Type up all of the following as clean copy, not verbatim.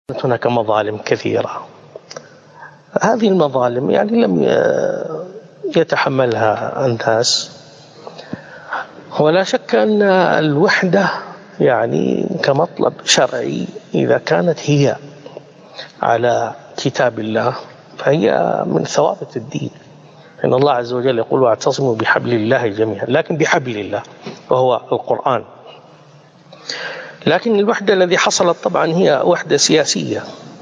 هناك مظالم كثيرة. هذه المظالم يعني لم يتحملها الناس، ولا شك أن الوحدة يعني كمطلب شرعي إذا كانت هي على كتاب الله فهي من ثوابت الدين، إن الله عز وجل يقول واعتصموا بحبل الله جميعا، لكن بحبل الله وهو القرآن. لكن الوحدة الذي حصلت طبعا هي وحدة سياسية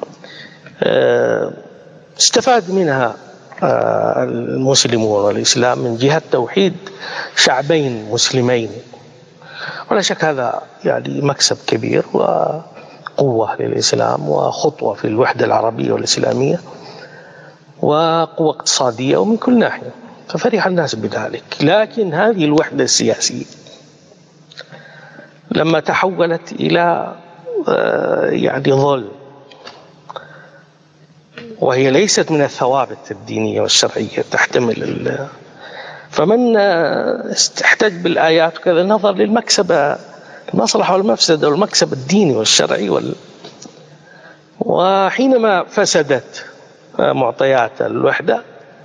استفاد منها المسلمون والإسلام من جهة توحيد شعبين مسلمين، ولا شك هذا يعني مكسب كبير وقوة للإسلام وخطوة في الوحدة العربية والإسلامية وقوة اقتصادية ومن كل ناحية، ففرح الناس بذلك. لكن هذه الوحدة السياسية لما تحولت إلى يعني ظلم، وهي ليست من الثوابت الدينية والشرعية تحتمل فمن احتج بالآيات وكذا نظر للمكسب، المصلحة والمفسدة والمكسب الديني والشرعي وحينما فسدت معطيات الوحدة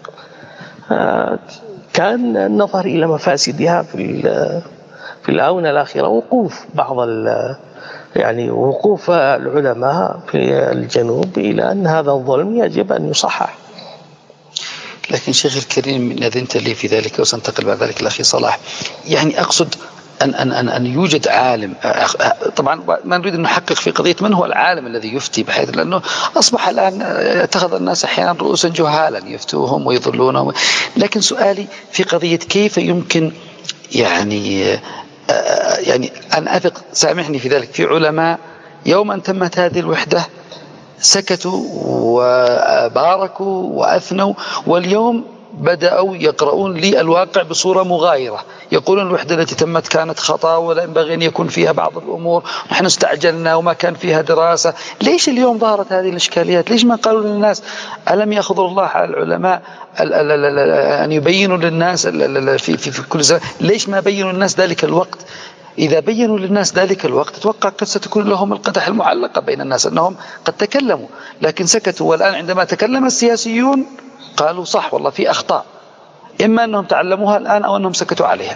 كان النظر إلى مفاسدها في الآونة الأخيرة وقوف يعني وقوف العلماء في الجنوب إلى أن هذا الظلم يجب أن يصحح. لكن شيخ الكريم إن أذنت لي في ذلك وسنتقل بعد ذلك الأخي صلاح، يعني أقصد أن يوجد عالم، طبعا ما نريد أن نحقق في قضية من هو العالم الذي يفتي، بحيث لأنه أصبح الآن اتخذ الناس أحيانا رؤوسا جهالا يفتوهم ويضلونهم. لكن سؤالي في قضية كيف يمكن يعني أن أثق، سامحني في ذلك، في علماء يوم أن تمت هذه الوحدة سكتوا وباركوا وأثنوا، واليوم بدأوا يقرؤون لي الواقع بصورة مغايرة، يقولون الوحدة التي تمت كانت خطأ ولا ينبغي أن يكون فيها بعض الأمور، نحن استعجلنا وما كان فيها دراسة. ليش اليوم ظهرت هذه الإشكاليات؟ ليش ما قالوا للناس ألم يأخذ الله على العلماء أن يبينوا للناس في كل زمان؟ ليش ما بينوا للناس ذلك الوقت؟ إذا بينوا للناس ذلك الوقت أتوقع قد ستكون لهم القدح المعلقة بين الناس أنهم قد تكلموا لكن سكتوا، والآن عندما تكلم السياسيون قالوا صح والله في أخطاء، إما أنهم تعلموها الآن أو أنهم سكتوا عليها.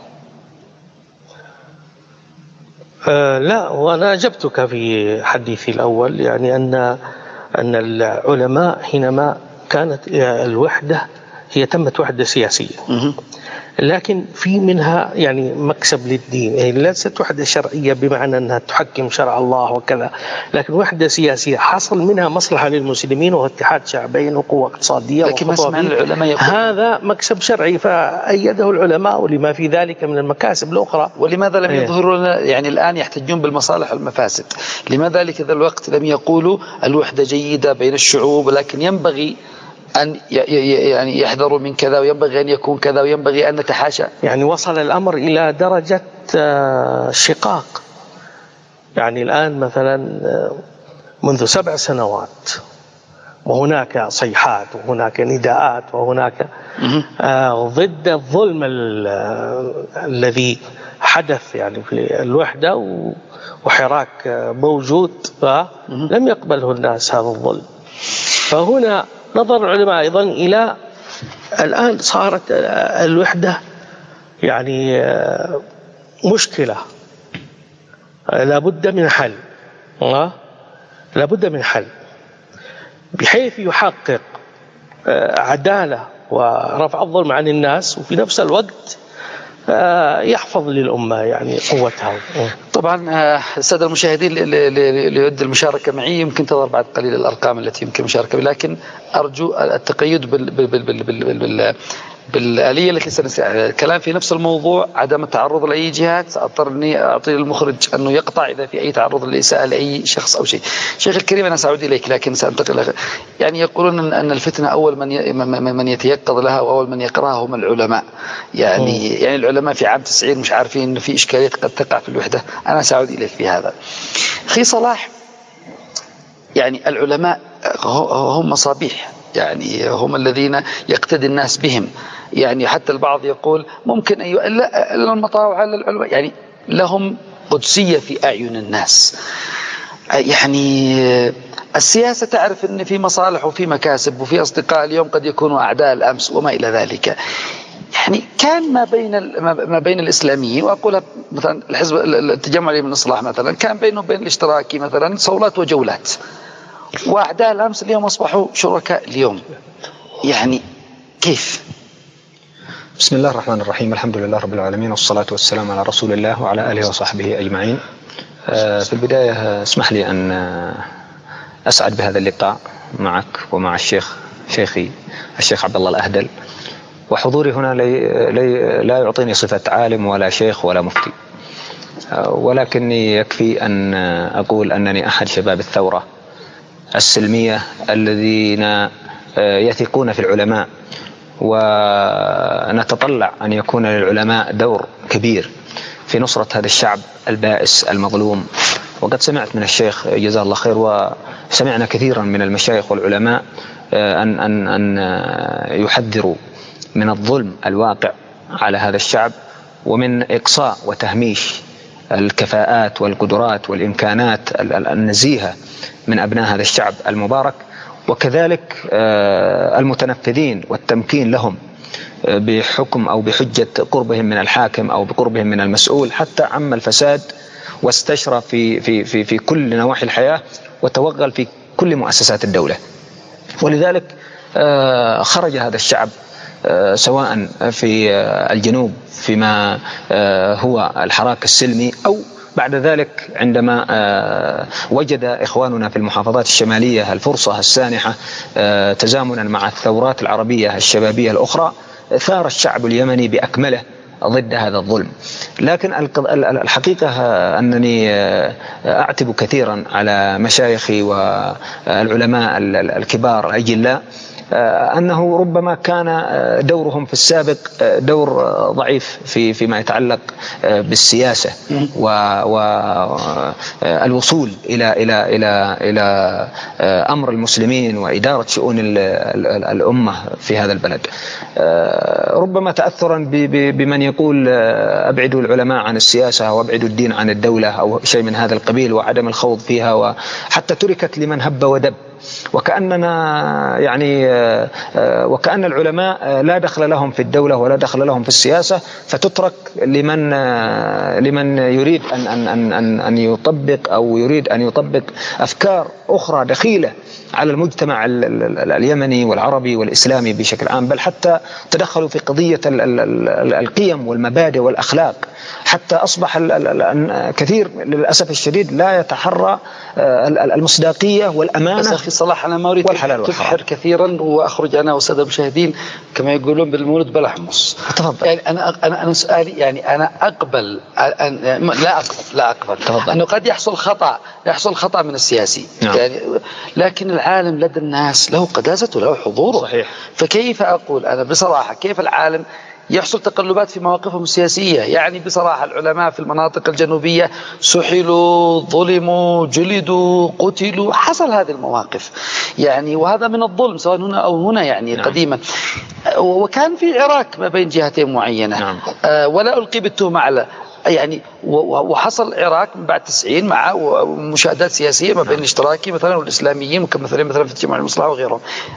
لا، وأنا أجبتك في حديثي الأول، يعني أن العلماء حينما كانت الوحدة هي تمت وحدة سياسية، لكن في منها يعني مكسب للدين، يعني ليست وحدة شرعية بمعنى أنها تحكم شرع الله وكذا، لكن وحدة سياسية حصل منها مصلحة للمسلمين واتحاد شعبين وقوة اقتصادية، لكن ما سمعنا العلماء يقول هذا مكسب شرعي فأيده العلماء ولما في ذلك من المكاسب الأخرى. ولماذا لم يظهروا لنا يعني الآن يحتجون بالمصالح والمفاسد؟ لماذا لكذا الوقت لم يقولوا الوحدة جيدة بين الشعوب لكن ينبغي أن يعني يحذروا من كذا وينبغي أن يكون كذا وينبغي أن نتحاشى؟ يعني وصل الأمر إلى درجة شقاق. يعني الآن مثلا منذ 7 سنوات وهناك صيحات وهناك نداءات وهناك ضد الظلم الذي حدث يعني في الوحدة وحراك موجود، لم يقبله الناس هذا الظلم. فهنا نظر العلماء أيضا إلى الآن صارت الوحدة يعني مشكلة لابد من حل، لابد من حل بحيث يحقق عدالة ورفع الظلم عن الناس وفي نفس الوقت يحفظ للأمة يعني قوتها. طبعا السادة المشاهدين اللي يود المشاركة معي يمكن تظهر بعد قليل الأرقام التي يمكن المشاركة، لكن أرجو التقيد بالآلية التي سنستعملها. الكلام في نفس الموضوع، عدم التعرض لأي جهات، سأضطر أني أعطي للمخرج أنه يقطع إذا في أي تعرض لإساءة لأي شخص أو شيء. شيخ الكريم أنا سأعود إليك لكن سأنتقل. يعني يقولون أن الفتنة أول من يتيقظ لها وأول من يقرأها هم العلماء. يعني العلماء في عام 90 مش عارفين أنه في إشكاليات قد تقع في الوحدة. أنا سأعود إليك في هذا. أخي صلاح، يعني العلماء هم مصابيح، يعني هم الذين يقتدي الناس بهم. يعني حتى البعض يقول ممكن المطاوع على العلماء، يعني لهم قدسية في أعين الناس. يعني السياسة تعرف أن في مصالح وفي مكاسب وفي أصدقاء اليوم قد يكونوا أعداء الأمس وما إلى ذلك. يعني كان ما بين الإسلاميين، وأقولها مثلا الحزب التجمع اليمين الإصلاح مثلا، كان بينه وبين الاشتراكي مثلا صولات وجولات، وأعداء الأمس اليوم أصبحوا شركاء اليوم. يعني كيف؟ بسم الله الرحمن الرحيم، الحمد لله رب العالمين، والصلاة والسلام على رسول الله وعلى آله وصحبه أجمعين. في البداية اسمح لي أن أسعد بهذا اللقاء معك ومع شيخي الشيخ عبد الله الأهدل، وحضوري هنا لا يعطيني صفة عالم ولا شيخ ولا مفتي، ولكني يكفي أن أقول أنني أحد شباب الثورة السلمية الذين يثقون في العلماء، ونتطلع أن يكون للعلماء دور كبير في نصرة هذا الشعب البائس المظلوم. وقد سمعت من الشيخ جزاه الله خير، وسمعنا كثيرا من المشايخ والعلماء أن يحذروا من الظلم الواقع على هذا الشعب، ومن إقصاء وتهميش الكفاءات والقدرات والإمكانات النزيهة من أبناء هذا الشعب المبارك، وكذلك المتنفذين والتمكين لهم بحكم أو بحجة قربهم من الحاكم أو بقربهم من المسؤول، حتى عم الفساد واستشرى في كل نواحي الحياة وتوغل في كل مؤسسات الدولة. ولذلك خرج هذا الشعب سواء في الجنوب فيما هو الحراك السلمي، أو بعد ذلك عندما وجد إخواننا في المحافظات الشمالية الفرصة السانحة تزامنا مع الثورات العربية الشبابية الأخرى، ثار الشعب اليمني بأكمله ضد هذا الظلم. لكن الحقيقة أنني أعتب كثيرا على مشايخي والعلماء الكبار الأجلاء أنه ربما كان دورهم في السابق دور ضعيف فيما يتعلق بالسياسة والوصول إلى أمر المسلمين وإدارة شؤون الأمة في هذا البلد. ربما تأثرا بمن يقول أبعدوا العلماء عن السياسة أو أبعدوا الدين عن الدولة أو شيء من هذا القبيل، وعدم الخوض فيها، وحتى تركت لمن هب ودب، وكأننا وكأن العلماء لا دخل لهم في الدولة ولا دخل لهم في السياسة، فتترك لمن يريد أن يطبق أو يريد أن يطبق أفكار أخرى دخيلة على المجتمع اليمني والعربي والإسلامي بشكل عام، بل حتى تدخلوا في قضية القيم والمبادئ والأخلاق، حتى أصبح كثير للأسف الشديد لا يتحرى المصداقية والأمانة. بس أخي صلاح، أنا ما أريد تفحر كثيرا وأخرج أنا والسادة المشاهدين كما يقولون بالمولد بلا حمص. تفضل. يعني أنا سؤالي، يعني أنا أقبل لا أقبل أنه قد يحصل خطأ من السياسي. نعم. يعني لكن العالم لدى الناس له قداسته وله حضوره. صحيح. فكيف أقول أنا بصراحة كيف العالم يحصل تقلبات في مواقفهم السياسية؟ يعني بصراحة العلماء في المناطق الجنوبية سحلوا، ظلموا، جلدوا، قتلوا، حصل هذه المواقف يعني، وهذا من الظلم سواء هنا أو هنا يعني. نعم. قديما وكان في عراك ما بين جهتين معينة. نعم. ولا ألقي بالتهمة على يعني، وحصل العراق من بعد 90 مع مشاهدات سياسية ما بين الاشتراكي مثلا والإسلاميين وكمثلين مثلا في التجمع المصلحة وغيرهم.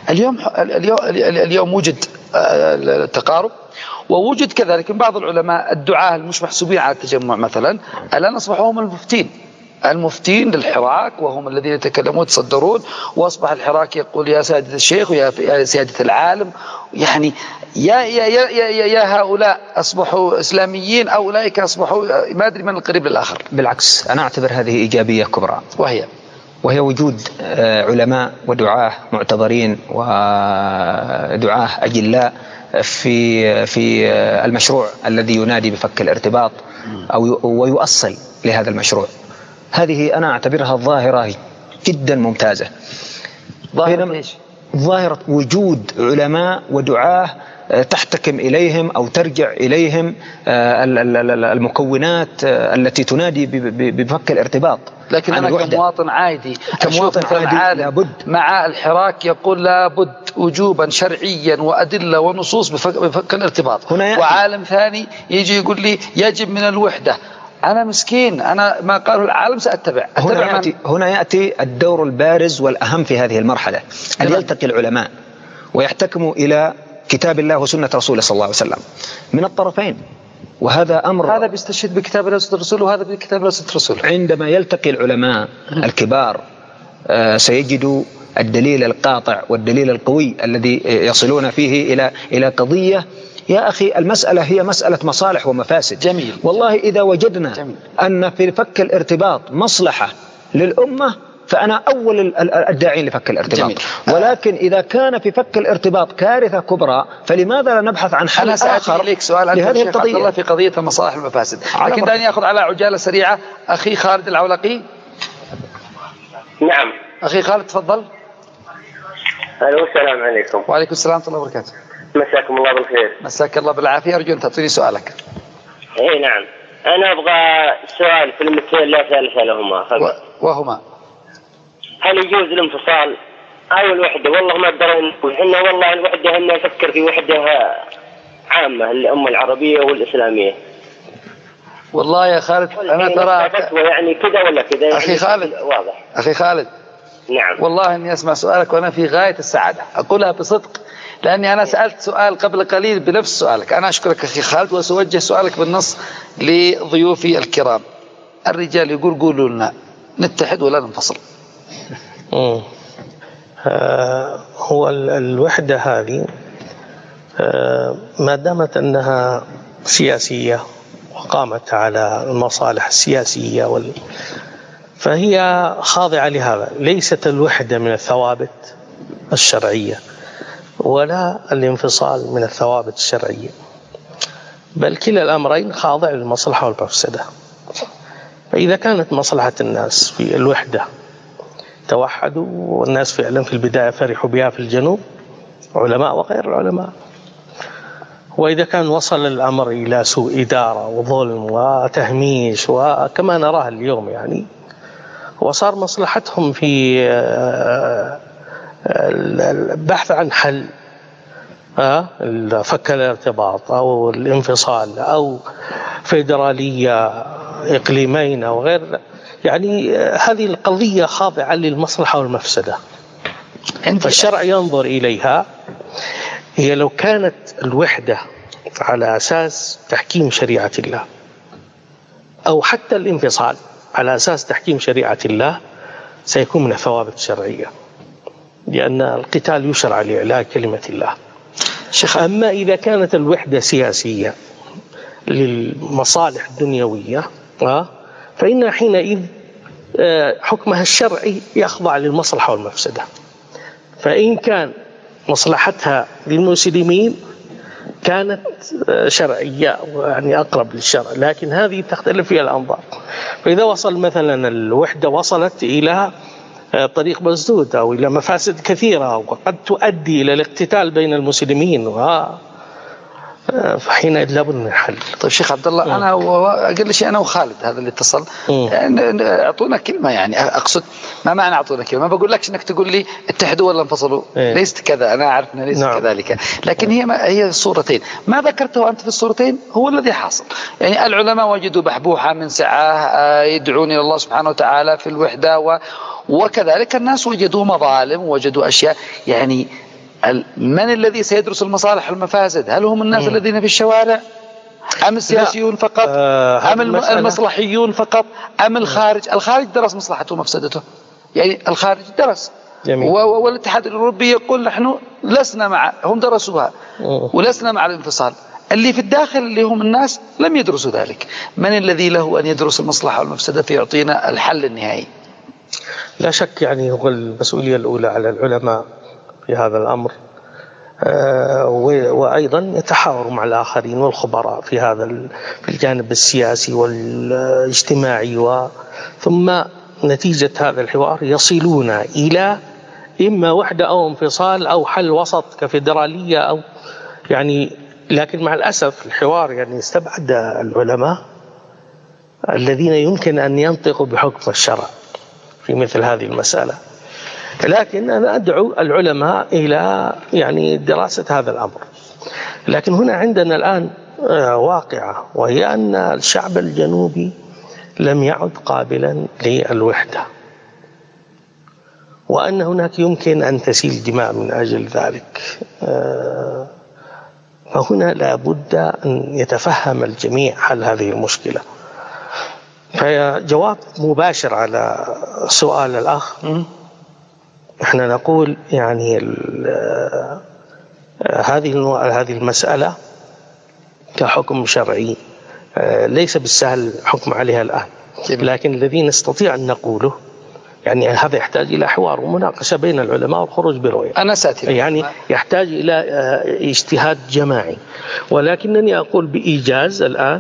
اليوم وجد التقارب، ووجد كذلك من بعض العلماء الدعاة المش محسوبين على التجمع مثلا الآن أصبحوا هم المفتين للحراك، وهم الذين يتكلمون ويتصدرون، وأصبح الحراك يقول يا سيادة الشيخ ويا سيادة العالم. يعني يا هؤلاء أصبحوا إسلاميين، أو أولئك أصبحوا ما أدري من القريب للآخر. بالعكس، أنا أعتبر هذه إيجابية كبرى، وهي وجود علماء ودعاة معتبرين ودعاة أجلاء في المشروع الذي ينادي بفك الارتباط ويؤصل لهذا المشروع. هذه أنا أعتبرها ظاهرة جدا ممتازة. ظاهرة وجود علماء ودعاة تحتكم إليهم أو ترجع إليهم المكونات التي تنادي بفك الارتباط. لكن أنا كمواطن عادي لابد مع الحراك يقول لابد وجوبا شرعيا وأدلة ونصوص بفك الارتباط، وعالم ثاني يجي يقول لي يجب من الوحدة أنا مسكين، أنا ما قاله العالم سأتبع. هنا يأتي الدور البارز والأهم في هذه المرحلة، أن يلتقي العلماء ويحتكموا إلى كتاب الله وسنة رسوله صلى الله عليه وسلم من الطرفين، وهذا أمر هذا بيستشهد بكتاب الله وسنة رسوله وهذا بكتاب الله وسنة رسوله. عندما يلتقي العلماء الكبار سيجدوا الدليل القاطع والدليل القوي الذي يصلون فيه إلى قضية. يا أخي المسألة هي مسألة مصالح ومفاسد. جميل. والله إذا وجدنا جميل. أن في فك الارتباط مصلحة للأمة فأنا أول الداعين لفك الارتباط. جميل. ولكن إذا كان في فك الارتباط كارثة كبرى فلماذا لا نبحث عن حل آخر لك سؤال لهذه القضية؟ الله في قضية المصالح والمفاسد، لكن دعني أخذ على عجالة سريعة أخي خالد العولقي. نعم أخي خالد تفضل. ألو السلام عليكم. وعليكم السلام ورحمة الله وبركاته. مساكم الله بالخير. مساك الله بالعافية. أرجو أن تعطيني سؤالك. إيه نعم، أنا أبغى سؤال في المثال لا ثالث لهما وهما هل يجوز الانفصال أو الوحدة؟ والله ما أقدر إحنا والله الوحدة هنا نفكر في وحدة عامة للأمة العربية والإسلامية. والله يا خالد أنا ترى يعني كذا ولا كذا. أخي خالد واضح. أخي خالد نعم والله إني أسمع سؤالك وأنا في غاية السعادة، أقولها بصدق، لأني أنا سألت سؤال قبل قليل بنفس سؤالك. أنا أشكرك أخي خالد وسأوجه سؤالك بالنص لضيوفي الكرام. الرجال يقول قولوا لنا نتحد ولا ننفصل. هو الوحدة هذه ما دامت أنها سياسية وقامت على المصالح السياسية فهي خاضعة لهذا. ليست الوحدة من الثوابت الشرعية ولا الانفصال من الثوابت الشرعية، بل كلا الأمرين خاضع للمصلحة والمفسدة. فإذا كانت مصلحة الناس في الوحدة توحدوا، والناس فعلا في البداية فرحوا بها في الجنوب علماء وغير العلماء، وإذا كان وصل الأمر إلى سوء إدارة وظلم وتهميش وكما نراه اليوم يعني، وصار مصلحتهم في البحث عن حل فك الارتباط أو الانفصال أو فيدرالية إقليمين أو غير، يعني هذه القضية خاضعة للمصلحة والمفسدة، فالشرع ينظر إليها. هي لو كانت الوحدة على أساس تحكيم شريعة الله أو حتى الانفصال على أساس تحكيم شريعة الله سيكون من الثوابت الشرعية، لأن القتال يشرع لإعلاء كلمة الله. أما إذا كانت الوحدة سياسية للمصالح الدنيوية فإن حينئذ حكمها الشرعي يخضع للمصلحة والمفسدة. فإن كان مصلحتها للمسلمين كانت شرعية يعني أقرب للشرع، لكن هذه تختلف فيها الأنظار. فإذا وصل مثلا الوحدة وصلت إلى طريق مسدود أو إلى مفاسد كثيرة وقد تؤدي إلى الاقتتال بين المسلمين فحينئذ لابد من حل. طيب شيخ عبد الله أنا أقل شيء أنا وخالد هذا اللي اتصل أعطونا كلمة، يعني أقصد ما معنى أعطونا كلمة؟ ما بقول لكش إنك تقول لي اتحدوا ولا انفصلوا، ليست كذا، أنا أعرف أنها ليست كذلك، لكن هي الصورتين ما ذكرته أنت في الصورتين هو الذي حاصل. يعني العلماء وجدوا بحبوحة من سعة يدعون إلى الله سبحانه وتعالى في الوحدة، وكذلك الناس وجدوا مظالم ووجدوا أشياء. يعني من الذي سيدرس المصالح والمفاسد؟ هل هم الناس الذين في الشوارع أم السياسيون فقط أم المصلحيون فقط أم الخارج درس مصلحته ومفسدته؟ يعني الخارج درس. والاتحاد الأوروبي يقول نحن لسنا مع، هم درسوها ولسنا مع الانفصال. اللي في الداخل اللي هم الناس لم يدرسوا ذلك. من الذي له أن يدرس المصلحة والمفسدة فيعطينا الحل النهائي؟ لا شك يعني هو المسؤولية الأولى على العلماء في هذا الأمر، وأيضا يتحاوروا مع الآخرين والخبراء في في الجانب السياسي والاجتماعي، ثم نتيجة هذا الحوار يصلون إلى إما وحدة أو انفصال أو حل وسط كفيدرالية أو يعني. لكن مع الأسف الحوار يعني استبعد العلماء الذين يمكن أن ينطقوا بحكم الشرع في مثل هذه المسألة. لكن أنا أدعو العلماء إلى يعني دراسة هذا الأمر. لكن هنا عندنا الآن واقعة، وهي أن الشعب الجنوبي لم يعد قابلا للوحدة، وأن هناك يمكن أن تسيل دماء من أجل ذلك. فهنا لا بد أن يتفهم الجميع حل هذه المشكلة. فجواب مباشر على سؤال الأخ، احنا نقول يعني هذه المسألة كحكم شرعي ليس بالسهل الحكم عليها الآن، لكن الذي نستطيع أن نقوله يعني هذا يحتاج إلى حوار ومناقشة بين العلماء والخروج برؤية، أنا ساتر يعني يحتاج إلى اجتهاد جماعي. ولكنني أقول بإيجاز الآن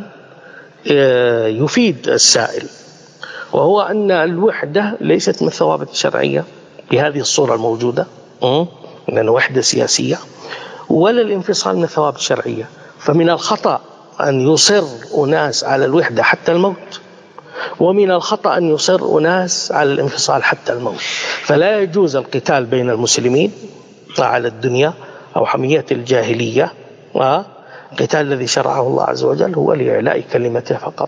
يفيد السائل، وهو أن الوحدة ليست من الثوابت الشرعية بهذه الصورة الموجودة، لأن وحدة سياسية، ولا الانفصال من الثوابت الشرعية. فمن الخطأ أن يصر أناس على الوحدة حتى الموت، ومن الخطأ أن يصر أناس على الانفصال حتى الموت. فلا يجوز القتال بين المسلمين على الدنيا أو حمية الجاهلية، والقتال الذي شرعه الله عز وجل هو لإعلاء كلمته فقط.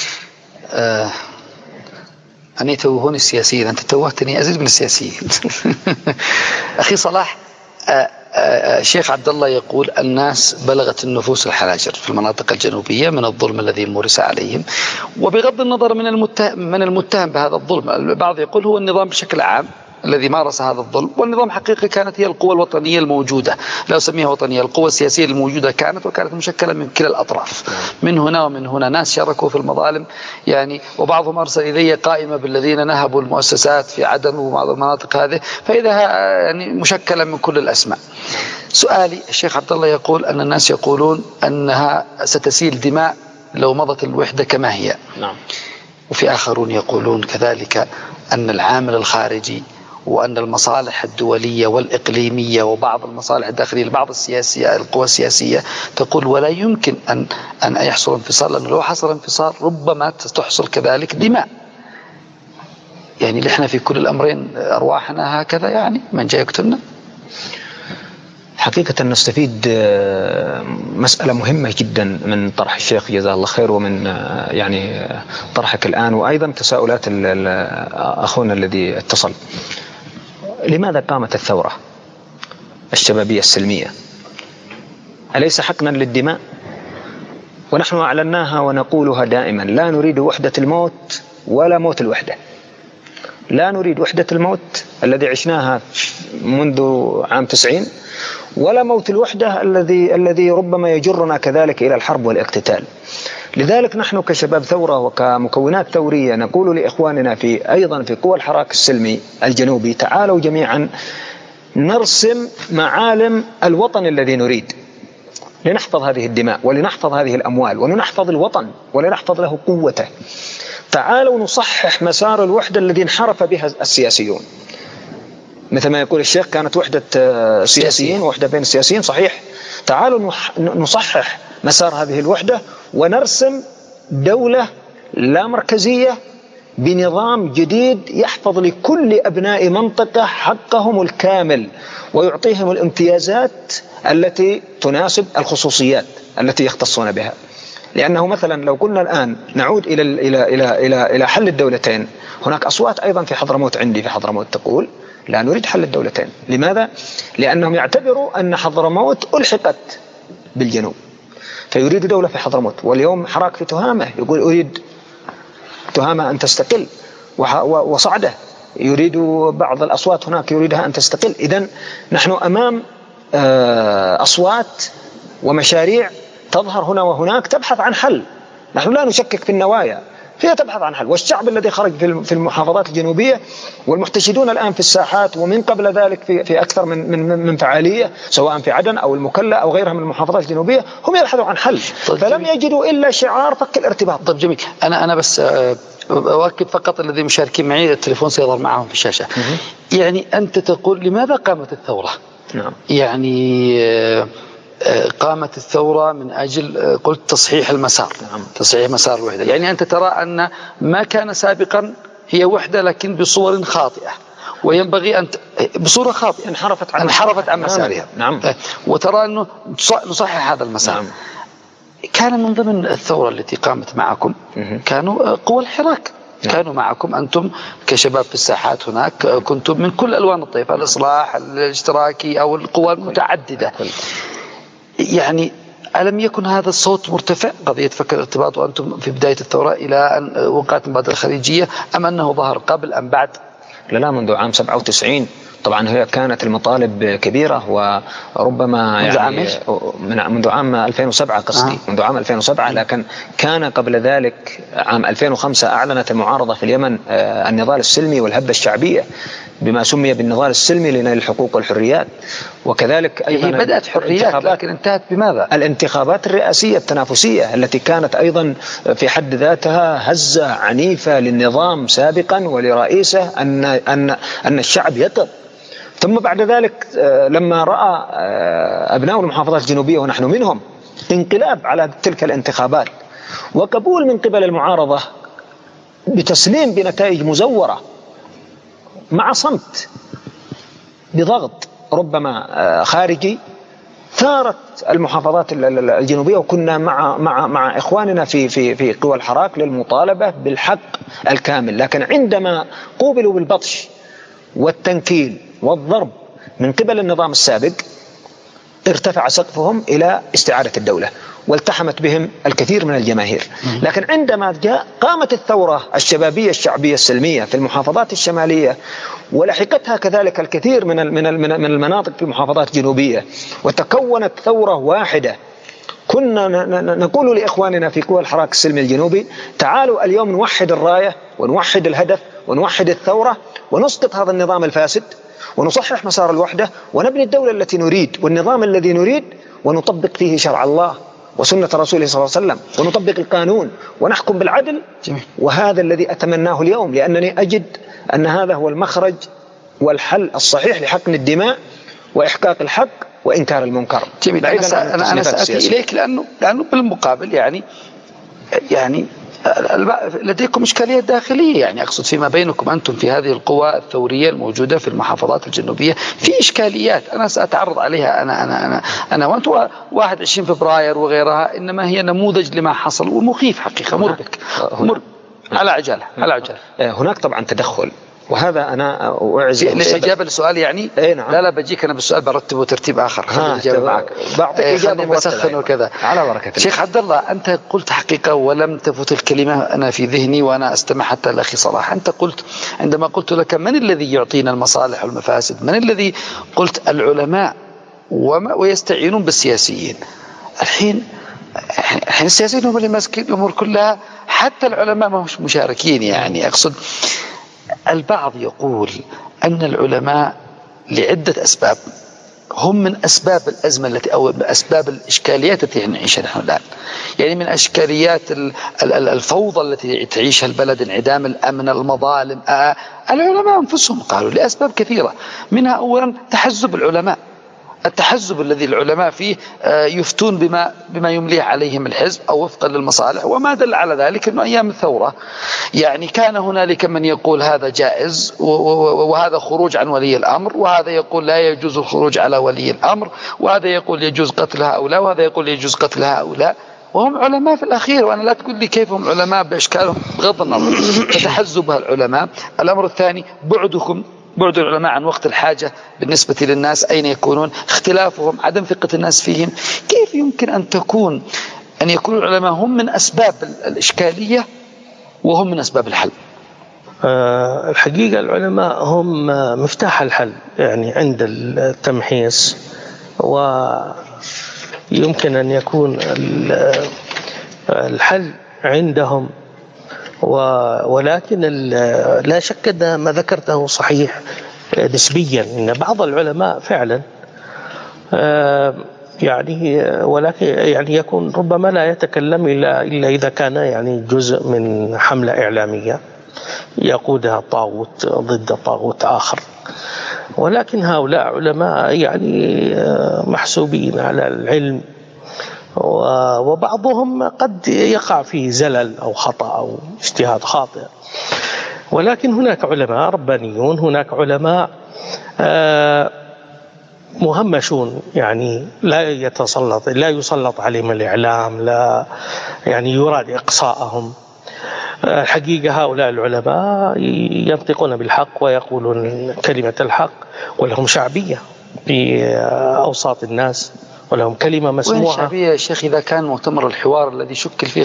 أنا توهوني السياسيين، أنت توهتني أزيد من السياسيين. أخي صلاح، شيخ عبد الله يقول الناس بلغت النفوس الحناجر في المناطق الجنوبية من الظلم الذي مورس عليهم، وبغض النظر من المتهم بهذا الظلم. البعض يقول هو النظام بشكل عام الذي مارس هذا الظلم، والنظام حقيقة كانت هي القوى الوطنية الموجودة، لا أسميها وطنية، القوى السياسية الموجودة كانت مشكلة من كلا الأطراف، من هنا ومن هنا، ناس شاركوا في المظالم يعني، وبعضهم أرسل إلي قائمة بالذين نهبوا المؤسسات في عدن وبعض المناطق هذه، فإذا يعني مشكلة من كل الأسماء. سؤالي، الشيخ عبد الله يقول أن الناس يقولون أنها ستسيل دماء لو مضت الوحدة كما هي، نعم. وفي آخرون يقولون كذلك أن العامل الخارجي وأن المصالح الدولية والإقليمية وبعض المصالح الداخلية لبعض السياسية القوى السياسية تقول ولا يمكن أن يحصل انفصال، لأنه لو حصل انفصال ربما تحصل كذلك دماء. يعني نحن في كل الأمرين أرواحنا هكذا، يعني من جاء يقتلنا. حقيقة نستفيد مسألة مهمة جدا من طرح الشيخ جزاه الله خير، ومن يعني طرحك الآن، وأيضا تساؤلات أخونا الذي اتصل. لماذا قامت الثورة الشبابية السلمية؟ أليس حقنا للدماء؟ ونحن أعلناها ونقولها دائما، لا نريد وحدة الموت ولا موت الوحدة. لا نريد وحدة الموت الذي عشناها منذ عام 90، ولا موت الوحدة الذي ربما يجرنا كذلك إلى الحرب والاقتتال. لذلك نحن كشباب ثورة وكمكونات ثورية نقول لإخواننا أيضا في قوى الحراك السلمي الجنوبي، تعالوا جميعا نرسم معالم الوطن الذي نريد، لنحفظ هذه الدماء ولنحفظ هذه الأموال ولنحفظ الوطن ولنحفظ له قوته. تعالوا نصحح مسار الوحدة الذي انحرف بها السياسيون، مثل ما يقول الشيخ كانت وحدة سياسيين ووحدة بين السياسيين، صحيح. تعالوا نصحح مسار هذه الوحدة ونرسم دولة لا مركزية بنظام جديد يحفظ لكل أبناء منطقة حقهم الكامل ويعطيهم الامتيازات التي تناسب الخصوصيات التي يختصون بها. لأنه مثلا لو قلنا الآن نعود إلى حل الدولتين، هناك أصوات أيضا في حضرموت، عندي في حضرموت تقول لا نريد حل الدولتين. لماذا؟ لأنهم يعتبروا أن حضرموت ألحقت بالجنوب فيريد دولة في حضرموت. واليوم حراك في تهامة يقول أريد تهامة أن تستقل، وصعدة يريد بعض الأصوات هناك يريدها أن تستقل. إذن نحن أمام أصوات ومشاريع تظهر هنا وهناك تبحث عن حل. نحن لا نشكك في النوايا، فيها تبحث عن حل. والشعب الذي خرج في المحافظات الجنوبية والمحتشدون الآن في الساحات ومن قبل ذلك في أكثر من فعالية سواء في عدن أو المكلا أو غيرها من المحافظات الجنوبية، هم يبحثوا عن حل. فلم يجدوا إلا شعار فك الارتباط. طيب جميل. أنا بس أؤكد فقط الذي مشاركين معي التليفون سيظهر معهم في الشاشة. يعني أنت تقول لماذا قامت الثورة؟ نعم. يعني قامت الثورة من أجل قلت تصحيح المسار. نعم. تصحيح مسار الوحدة. يعني أنت ترى أن ما كان سابقا هي وحدة لكن بصور خاطئة، وينبغي أن بصورة خاطئة انحرفت عن مسارها. نعم. وترى أنه نصحح هذا المسار. نعم. كان من ضمن الثورة التي قامت معكم كانوا قوى الحراك، كانوا معكم أنتم كشباب في الساحات هناك، كنتم من كل ألوان الطيف، الإصلاح الاشتراكي أو القوى المتعددة. يعني ألم يكن هذا الصوت مرتفع قضية فك الارتباط وأنتم في بداية الثورة إلى أن وقعت المبادرة الخليجية، أم أنه ظهر قبل أم بعد؟ لا، منذ عام 97 طبعا. هي كانت المطالب كبيرة، وربما منذ عام 2007 قصدي، منذ عام 2007. لكن كان قبل ذلك عام 2005 أعلنت المعارضة في اليمن النضال السلمي والهبة الشعبية بما سمي بالنضال السلمي لنيل الحقوق والحريات. وكذلك أيضا بدأت حريات لكن انتهت بماذا؟ الانتخابات الرئاسية التنافسية التي كانت أيضا في حد ذاتها هزة عنيفة للنظام سابقا ولرئيسه أن الشعب يقظ. ثم بعد ذلك لما رأى أبناء المحافظات الجنوبية ونحن منهم انقلاب على تلك الانتخابات وقبول من قبل المعارضة بتسليم بنتائج مزورة مع صمت بضغط ربما خارجي، ثارت المحافظات الجنوبية، وكنا مع إخواننا في قوى الحراك للمطالبة بالحق الكامل. لكن عندما قوبلوا بالبطش والتنكيل والضرب من قبل النظام السابق ارتفع سقفهم إلى استعادة الدولة، والتحمت بهم الكثير من الجماهير. لكن عندما قامت الثورة الشبابية الشعبية السلمية في المحافظات الشمالية، ولحقتها كذلك الكثير من المناطق في المحافظات الجنوبية، وتكونت ثورة واحدة، كنا نقول لإخواننا في قوى الحراك السلمي الجنوبي: تعالوا اليوم نوحد الراية ونوحد الهدف ونوحد الثورة ونسقط هذا النظام الفاسد ونصحح مسار الوحدة ونبني الدولة التي نريد والنظام الذي نريد، ونطبق فيه شرع الله وسنة رسوله صلى الله عليه وسلم، ونطبق القانون ونحكم بالعدل. وهذا الذي أتمناه اليوم، لأنني أجد أن هذا هو المخرج والحل الصحيح لحقن الدماء وإحقاق الحق وإنكار المنكر. جميل. أنا سأتي إليك لأنه بالمقابل يعني لديكم إشكالية داخلية، يعني أقصد فيما بينكم أنتم في هذه القوى الثورية الموجودة في المحافظات الجنوبية في إشكاليات أنا سأتعرض عليها. أنا وأنتم 21 فبراير وغيرها إنما هي نموذج لما حصل ومخيف حقيقة، مربك على عجالة. هناك طبعا تدخل، وهذا أنا أعز الإجابة للسؤال يعني. نعم. لا بجيك أنا بالسؤال برتبه ترتيب آخر. الإجابة معك، بعطيك إجابة بسخن وكذا على بركة. شيخ عبد الله، أنت قلت حقيقة ولم تفوت الكلمة أنا في ذهني وأنا أستمع حتى الأخي صلاح. أنت قلت عندما قلت لك من الذي يعطينا المصالح والمفاسد، من الذي قلت العلماء ويستعينون بالسياسيين. الحين السياسيين هم اللي ماسكين الأمور كلها، حتى العلماء ما مش مشاركين. يعني أقصد البعض يقول أن العلماء لعدة أسباب هم من أسباب الأزمة التي أو أسباب الإشكاليات التي نعيشها نحن الآن. يعني من أشكاليات الفوضى التي تعيشها البلد، انعدام الأمن، المظالم. العلماء أنفسهم قالوا لأسباب كثيرة، منها أولا تحزب العلماء، التحزب الذي العلماء فيه يفتون بما يمليه عليهم الحزب أو وفقا للمصالح. وما دل على ذلك أنه أيام الثورة يعني كان هنالك من يقول هذا جائز وهذا خروج عن ولي الأمر، وهذا يقول لا يجوز الخروج على ولي الأمر، وهذا يقول يجوز قتل هؤلاء، وهذا يقول يجوز قتل هؤلاء، وهم علماء في الأخير. وأنا لا تقول لي كيف هم علماء بأشكالهم بغض النظر، فتحزب العلماء. الأمر الثاني بعد العلماء عن وقت الحاجة بالنسبة للناس، أين يكونون، اختلافهم، عدم ثقة الناس فيهم. كيف يمكن أن يكون العلماء هم من أسباب الإشكالية وهم من أسباب الحل؟ الحقيقة العلماء هم مفتاح الحل، يعني عند التمحيص، ويمكن أن يكون الحل عندهم. ولكن لا شك أن ما ذكرته صحيح نسبيا، أن بعض العلماء فعلا يعني ولكن يعني يكون ربما لا يتكلم إلا إذا كان يعني جزء من حملة إعلامية يقودها طاغوت ضد طاغوت آخر. ولكن هؤلاء علماء يعني محسوبين على العلم، وبعضهم قد يقع فيه زلل أو خطأ أو اجتهاد خاطئ. ولكن هناك علماء ربانيون، هناك علماء مهمشون، يعني لا يسلط عليهم الإعلام، لا يعني يراد إقصاءهم. الحقيقة هؤلاء العلماء ينطقون بالحق ويقولون كلمة الحق، ولهم شعبية في أوساط الناس، ولهم كلمة مسموعة. وين شعبية يا شيخ إذا كان مؤتمر الحوار الذي شكل فيه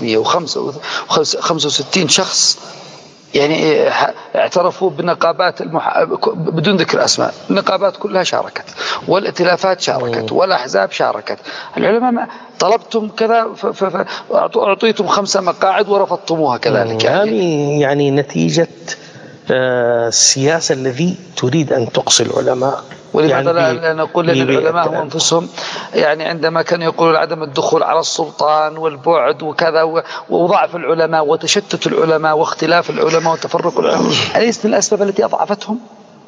565 شخص يعني اعترفوا بالنقابات بدون ذكر أسماء، النقابات كلها شاركت، والائتلافات شاركت، والأحزاب شاركت. العلماء طلبتم كذا أعطيتم 5 مقاعد ورفضتموها كذلك. يعني نتيجة السياسة الذي تريد أن تقصي العلماء. ولماذا لا نقول أن العلماء هم أنفسهم يعني عندما كانوا يقولون عدم الدخول على السلطان والبعد وكذا وضعف العلماء وتشتت العلماء واختلاف العلماء وتفرق العلماء، أليس من الأسباب التي أضعفتهم؟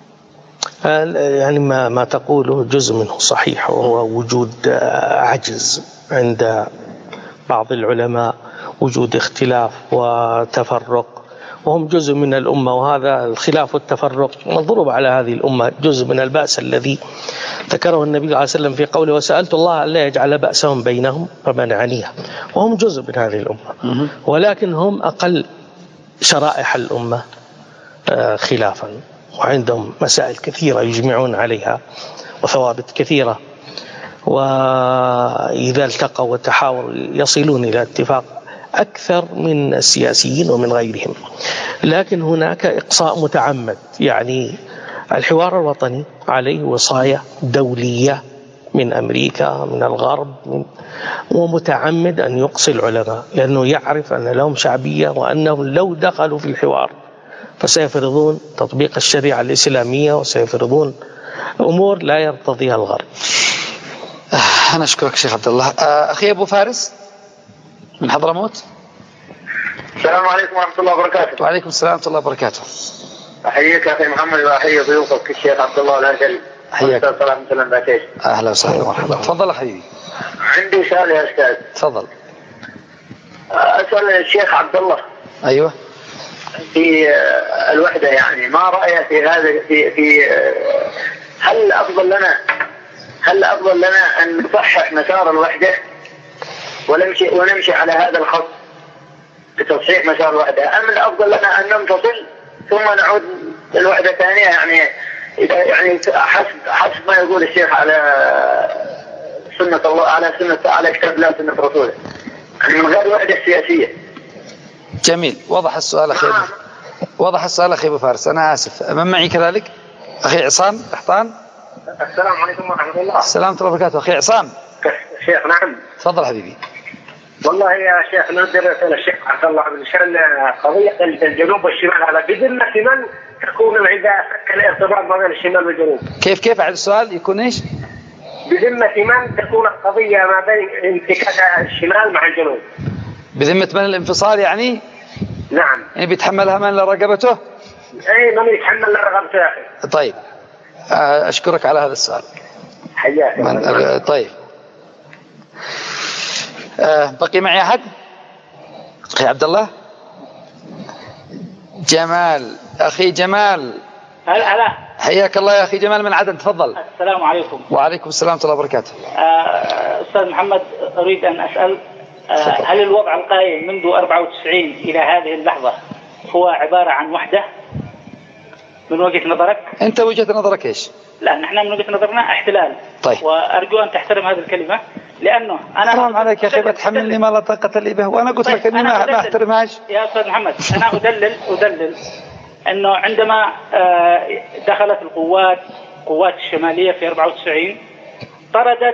يعني ما تقوله جزء منه صحيح، وهو وجود عجز عند بعض العلماء، وجود اختلاف وتفرق، وهم جزء من الأمة، وهذا الخلاف والتفرق مضروب على هذه الأمة، جزء من البأس الذي ذكره النبي عليه الصلاة والسلام في قوله وسألت الله أن لا يجعل بأسهم بينهم فمنعنيها، وهم جزء من هذه الأمة، ولكن هم أقل شرائح الأمة خلافا، وعندهم مسائل كثيرة يجمعون عليها وثوابت كثيرة، وإذا التقوا وتحاوروا يصلون إلى اتفاق أكثر من السياسيين ومن غيرهم. لكن هناك إقصاء متعمد، يعني الحوار الوطني عليه وصاية دولية من أمريكا من الغرب، ومتعمد أن يقصي العلماء، لأنه يعرف أن لهم شعبية، وأنهم لو دخلوا في الحوار فسيفرضون تطبيق الشريعة الإسلامية، وسيفرضون أمور لا يرتضيها الغرب. أنا أشكرك شيخ عبد الله. أخي أبو فارس من حضرموت. السلام عليكم ورحمة الله وبركاته. وعليكم السلام ورحمة الله وبركاته. أحييك أخي محمد وأحيي ضيوفك الشيخ عبد الله الأجل. حياك. باكيش. أهلا وسهلا ومرحبا. تفضل حبيبي. عندي سؤال يا أستاذ. تفضل. أسأل الشيخ عبد الله. أيوة. في الوحدة، يعني ما رأيه في هذا في هل أفضل لنا أن نصحح مسار الوحدة ونمشي على هذا الخط بتصحيح مسار الوحدة، أم الأفضل لنا أن ننفصل ثم نعود للوحدة ثانية، يعني حسب ما يقول الشيخ على سنة الله، على كتاب الله سنة رسوله، يعني من غير وحدة سياسية. جميل. وضح السؤال أخي. وضح السؤال أخي أبو فارس. أنا آسف. من معي كذلك أخي عصام قحطان. السلام عليكم ورحمة الله. السلام ورحمة الله وبركاته. أخي عصام. شيخ نعم. تفضل حبيبي. والله يا شيخ نرد رسالة الشيخ عبد الله من شأن قضية الجنوب والشمال، هذا بذمة من تكون إذا فك الارتباط ما بين الشمال والجنوب. كيف عاد السؤال يكون إيش؟ بذمة من تكون القضية ما بين انفكاك الشمال مع الجنوب. بذمة من الانفصال يعني؟ نعم. يعني بيتحملها من لرقبته؟ أي من يتحمل لرقبته يا أخي. طيب أشكرك على هذا السؤال. حياك. طيب بقي معي أحد؟ أخي عبد الله. جمال. أخي جمال. هلا. حياك الله يا أخي جمال من عدن. تفضل. السلام عليكم. وعليكم السلام ورحمة الله وبركاته. أستاذ محمد، أريد أن أسأل هل الوضع القائم منذ 94 إلى هذه اللحظة هو عبارة عن وحدة من وجهة نظرك؟ أنت وجهة نظرك إيش؟ لا، نحن من وجهة نظرنا احتلال. طيب. وأرجو أن تحترم هذه الكلمة، لأنه أنا حرام عليك يا أخي بتحملني ما لا طاقة لي به، وأنا قلت لك إني ما أحترمهاش. يا أستاذ محمد، أنا أدلل أنه عندما دخلت قوات الشمالية في 94 طردت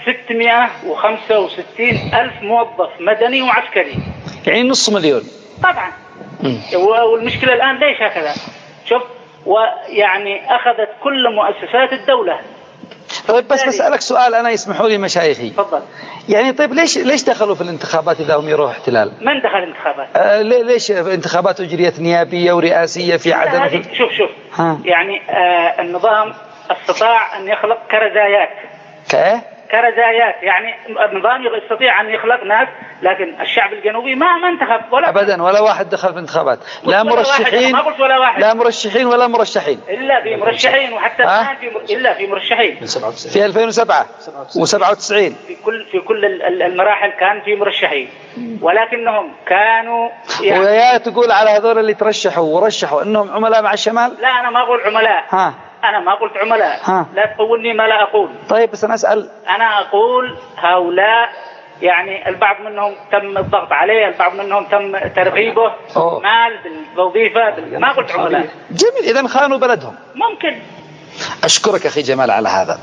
665 ألف موظف مدني وعسكري، يعني نص مليون طبعا. والمشكلة الآن ليش هكذا؟ شوف، ويعني أخذت كل مؤسسات الدولة. طيب بس بسألك سؤال أنا، يسمحوا لي مشايخي. تفضل. يعني طيب ليش دخلوا في الانتخابات إذا هم يروحوا احتلال؟ من دخل الانتخابات؟ ليش انتخابات أجريت نيابية ورئاسية في عدن؟ شوف يعني النظام استطاع أن يخلق كرزايات. كرزايات، يعني النظام يستطيع أن يخلق ناس، لكن الشعب الجنوبي ما انتخب ولا أبدا، ولا واحد دخل في انتخابات، لا مرشحين، ما قلت ولا واحد، لا مرشحين ولا مرشحين، إلا في مرشحين، وحتى الآن إلا في مرشحين في 2007 و97 في كل المراحل كان في مرشحين، ولكنهم كانوا يعني ويا تقول على هذول اللي ترشحوا ورشحوا انهم عملاء مع الشمال؟ لا أنا ما أقول عملاء، أنا ما قلت عملاء، لا تقولني ما لا أقول. طيب بس أنا أسأل، أنا أقول هؤلاء يعني البعض منهم تم الضغط عليه، البعض منهم تم ترغيبه مال بالوظيفة، ما قلت عملاء. جميل، إذن خانوا بلدهم ممكن. أشكرك أخي جمال على هذا.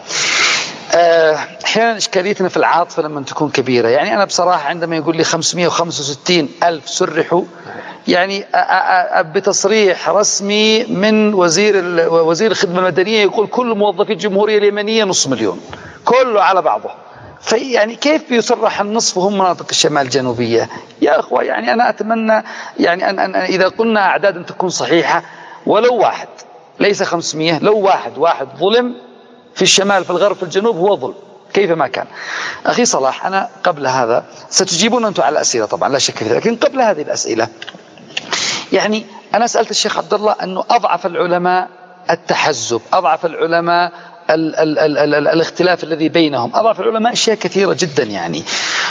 أحيانا إشكاليتنا في العاطفة لما تكون كبيرة، يعني أنا بصراحة عندما يقول لي 565 ألف سرحوا، يعني بتصريح رسمي من وزير الخدمة المدنية يقول كل موظفي الجمهورية اليمنية 500,000 كله على بعضه، يعني كيف بيصرح النصف وهم مناطق الشمال الجنوبية؟ يا أخوة يعني أنا أتمنى يعني أن إذا قلنا أعداد تكون صحيحة، ولو واحد ليس 500، لو واحد ظلم في الشمال في الغرب في الجنوب هو ظلم كيف ما كان. أخي صلاح، أنا قبل هذا ستجيبون أنتم على الأسئلة طبعا لا شك في ذلك، لكن قبل هذه الأسئلة يعني أنا سألت الشيخ عبد الله أنه أضعف العلماء التحزب، أضعف العلماء الاختلاف الذي بينهم، أضعف العلماء أشياء كثيرة جدا يعني،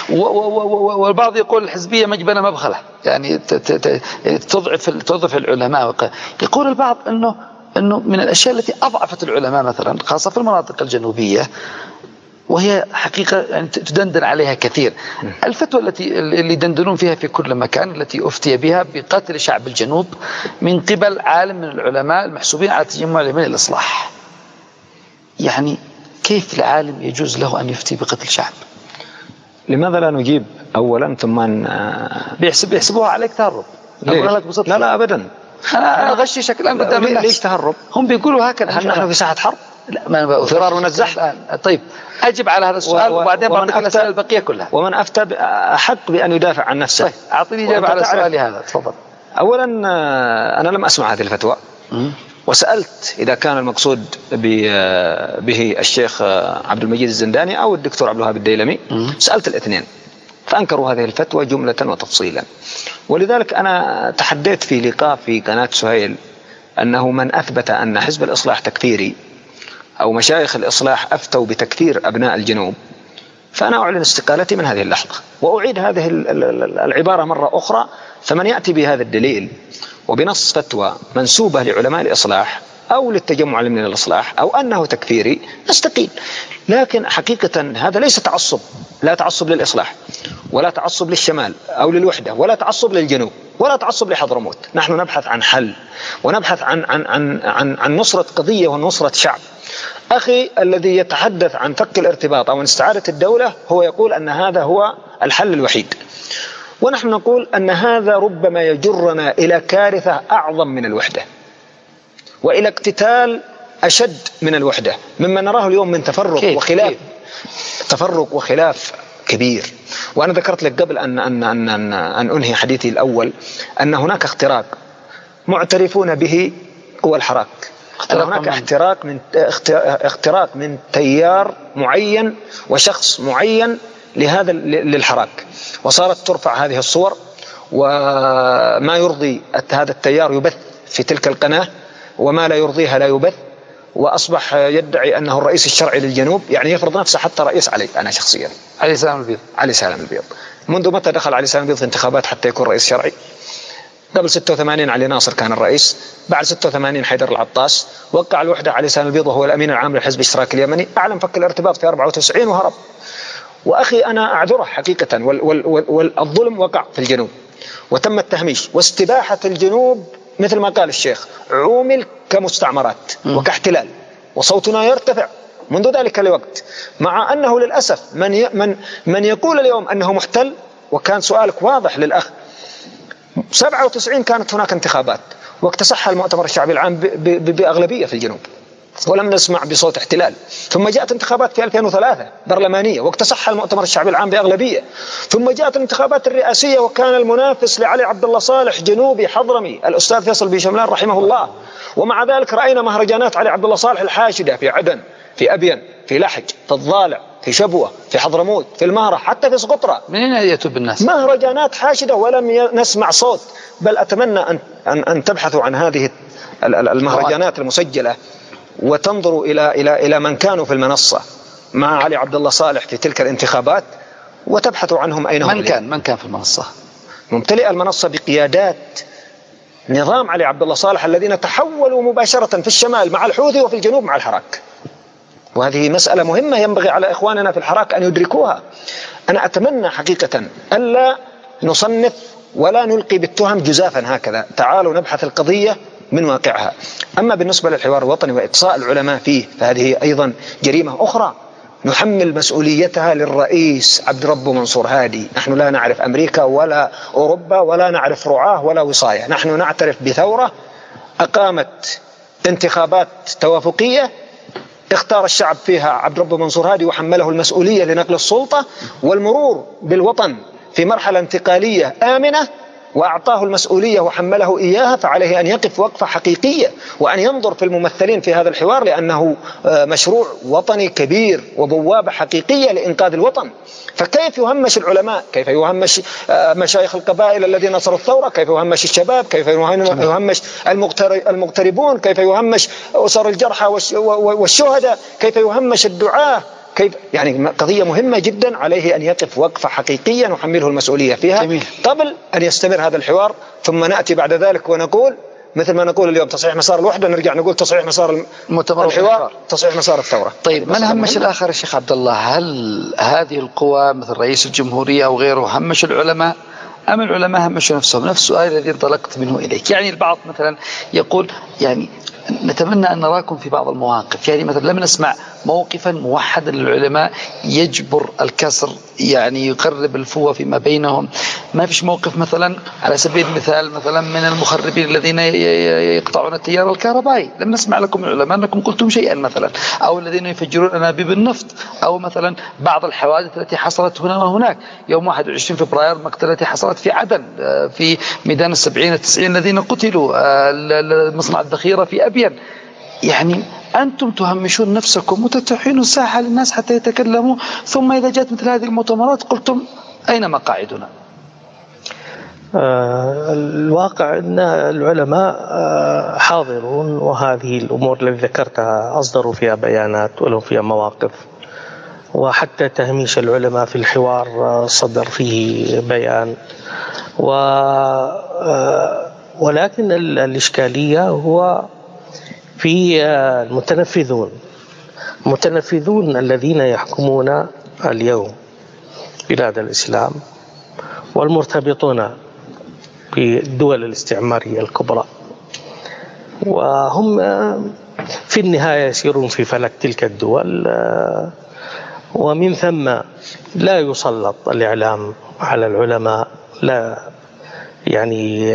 والبعض يقول الحزبية مجبنة مبخلة، يعني تضعف العلماء. يقول البعض أنه من الأشياء التي أضعفت العلماء مثلا خاصة في المناطق الجنوبية، وهي حقيقة يعني تدندن عليها كثير، الفتوى اللي دندنون فيها في كل مكان التي أفتي بها بقتل شعب الجنوب من قبل عالم من العلماء المحسوبين على التجمع اليمني للإصلاح. يعني كيف العالم يجوز له أن يفتي بقتل شعب؟ لماذا لا نجيب أولا ثم بيحسبوها عليك تهرب؟ لا أبدا، أنا أغششك الآن قدام الناس. ليش تهرب؟ هم بيقولوا هكذا. هل نحن في ساحة حرب؟ لا، فرار ونزح. طيب أجب على هذا السؤال وبعدين بعطيك الأسئلة البقية كلها. ومن أفتى أحق بأن يدافع عن نفسه. طيب أعطيني إجابة على سؤالي هذا، تفضل. أولا أنا لم أسمع هذه الفتوى، وسألت إذا كان المقصود به الشيخ عبد المجيد الزنداني أو الدكتور عبد الوهاب الديلمي، سألت الاثنين فأنكروا هذه الفتوى جملة وتفصيلا. ولذلك أنا تحديت في لقاء في قناة سهيل أنه من أثبت أن حزب الإصلاح تكفيري أو مشايخ الإصلاح أفتوا بتكفير أبناء الجنوب، فأنا أعلن استقالتي من هذه اللحظة، وأعيد هذه العبارة مرة أخرى. فمن يأتي بهذا الدليل وبنص فتوى منسوبة لعلماء الإصلاح أو للتجمع اليمني للإصلاح أو أنه تكفيري نستقيل. لكن حقيقة هذا ليس تعصب، لا تعصب للإصلاح ولا تعصب للشمال أو للوحدة ولا تعصب للجنوب ولا تعصب لحضرموت. نحن نبحث عن حل ونبحث عن نصرة قضية ونصرة شعب. أخي الذي يتحدث عن فك الارتباط أو استعادة الدولة هو يقول أن هذا هو الحل الوحيد، ونحن نقول أن هذا ربما يجرنا إلى كارثة أعظم من الوحدة وإلى اقتتال أشد من الوحدة مما نراه اليوم من تفرق وخلاف كبير. وأنا ذكرت لك قبل أن أنهي حديثي الأول أن هناك اختراق معترفون به قوى الحراك، أن هناك اختراق من تيار معين وشخص معين للحراك، وصارت ترفع هذه الصور وما يرضي هذا التيار يبث في تلك القناة وما لا يرضيها لا يبث، وأصبح يدعي أنه الرئيس الشرعي للجنوب، يعني يفرض نفسه حتى رئيس علي. أنا شخصيا علي سالم البيض منذ متى دخل علي سالم البيض في انتخابات حتى يكون رئيس شرعي؟ قبل 86 علي ناصر كان الرئيس، بعد 86 حيدر العطاس، وقع الوحدة علي سالم البيض وهو الأمين العام للحزب الاشتراكي اليمني، أعلن فك الارتباط في 94 وهرب. وأخي أنا أعذره حقيقة، والظلم وقع في الجنوب وتم التهميش واستباحة الجنوب مثل ما قال الشيخ، عومل كمستعمرات وكاحتلال، وصوتنا يرتفع منذ ذلك الوقت، مع أنه للأسف من يقول اليوم أنه محتل. وكان سؤالك واضح للأخ، 97 كانت هناك انتخابات واكتسحها المؤتمر الشعبي العام بأغلبية في الجنوب ولم نسمع بصوت احتلال، ثم جاءت انتخابات في 2003 برلمانية واكتسحها المؤتمر الشعبي العام بأغلبية، ثم جاءت الانتخابات الرئاسية وكان المنافس لعلي عبد الله صالح جنوبي حضرمي الأستاذ فيصل بن شملان رحمه الله، ومع ذلك رأينا مهرجانات علي عبد الله صالح الحاشدة في عدن، في أبين، في لحج، في الضالع، في شبوة، في حضرموت، في المهرة، حتى في سقطرى. من أين يأتوا بالناس؟ مهرجانات حاشدة ولم نسمع صوت. بل أتمنى أن تبحثوا عن هذه المهرجانات المسجلة وتنظروا إلى من كانوا في المنصة مع علي عبد الله صالح في تلك الانتخابات وتبحثوا عنهم أين هم. من كان في المنصة؟ ممتلئ المنصة بقيادات نظام علي عبد الله صالح الذين تحولوا مباشرة في الشمال مع الحوثي وفي الجنوب مع الحراك. وهذه مسألة مهمة ينبغي على إخواننا في الحراك أن يدركوها. أنا أتمنى حقيقة ألا نصنف ولا نلقي بالتهم جزافا هكذا. تعالوا نبحث القضية من واقعها. أما بالنسبة للحوار الوطني وإقصاء العلماء فيه فهذه أيضا جريمة أخرى نحمل مسؤوليتها للرئيس عبد ربه منصور هادي. نحن لا نعرف أمريكا ولا أوروبا ولا نعرف رعاه ولا وصاية. نحن نعترف بثورة أقامت انتخابات توافقية اختار الشعب فيها عبد ربه منصور هادي وحمله المسؤولية لنقل السلطة والمرور بالوطن في مرحلة انتقالية آمنة، وأعطاه المسؤولية وحمله إياها. فعليه أن يقف وقفة حقيقية وأن ينظر في الممثلين في هذا الحوار، لأنه مشروع وطني كبير وبوابة حقيقية لإنقاذ الوطن. فكيف يهمش العلماء؟ كيف يهمش مشايخ القبائل الذين نصروا الثورة؟ كيف يهمش الشباب؟ كيف يهمش المغتربون؟ كيف يهمش أسر الجرحى والشهداء؟ كيف يهمش الدعاة؟ كيف يعني قضية مهمة جدا عليه أن يقف وقفة حقيقية نحمله المسؤولية فيها. جميل. قبل أن يستمر هذا الحوار ثم نأتي بعد ذلك ونقول مثل ما نقول اليوم تصحيح مسار الوحدة، نرجع نقول تصحيح مسار الحوار، تصحيح مسار الثورة. طيب من همش الآخر يا شيخ عبد الله؟ هل هذه القوى مثل رئيس الجمهورية أو غيره همش العلماء أم العلماء همشوا نفسهم؟ نفس السؤال الذي انطلقت منه إليك. يعني البعض مثلا يقول يعني نتمنى أن نراكم في بعض المواقف، يعني مثلا لم نسمع موقفا موحدا للعلماء يجبر الكسر، يعني يقرب الفوة فيما بينهم. ما فيش موقف مثلا على سبيل المثال مثلا من المخربين الذين يقطعون التيار الكهربائي، لم نسمع لكم العلماء أنكم قلتم شيئا مثلا، أو الذين يفجرون أنابيب النفط، أو مثلا بعض الحوادث التي حصلت هنا وهناك. يوم 21 فبراير المقتلة التي حصلت في عدن في ميدان 70-90 الذين قتلوا، مصنع الذخيرة في أبيان. يعني أنتم تهمشون نفسكم وتتيحون الساحة للناس حتى يتكلموا، ثم إذا جاءت مثل هذه المؤتمرات قلتم أين مقاعدنا؟ الواقع أن العلماء حاضرون، وهذه الأمور التي ذكرتها أصدروا فيها بيانات ولهم فيها مواقف، وحتى تهميش العلماء في الحوار صدر فيه بيان. ولكن الإشكالية هو في المتنفذون الذين يحكمون اليوم بلاد الإسلام والمرتبطون بالدول الاستعمارية الكبرى، وهم في النهاية يسيرون في فلك تلك الدول، ومن ثم لا يسلط الإعلام على العلماء، لا يعني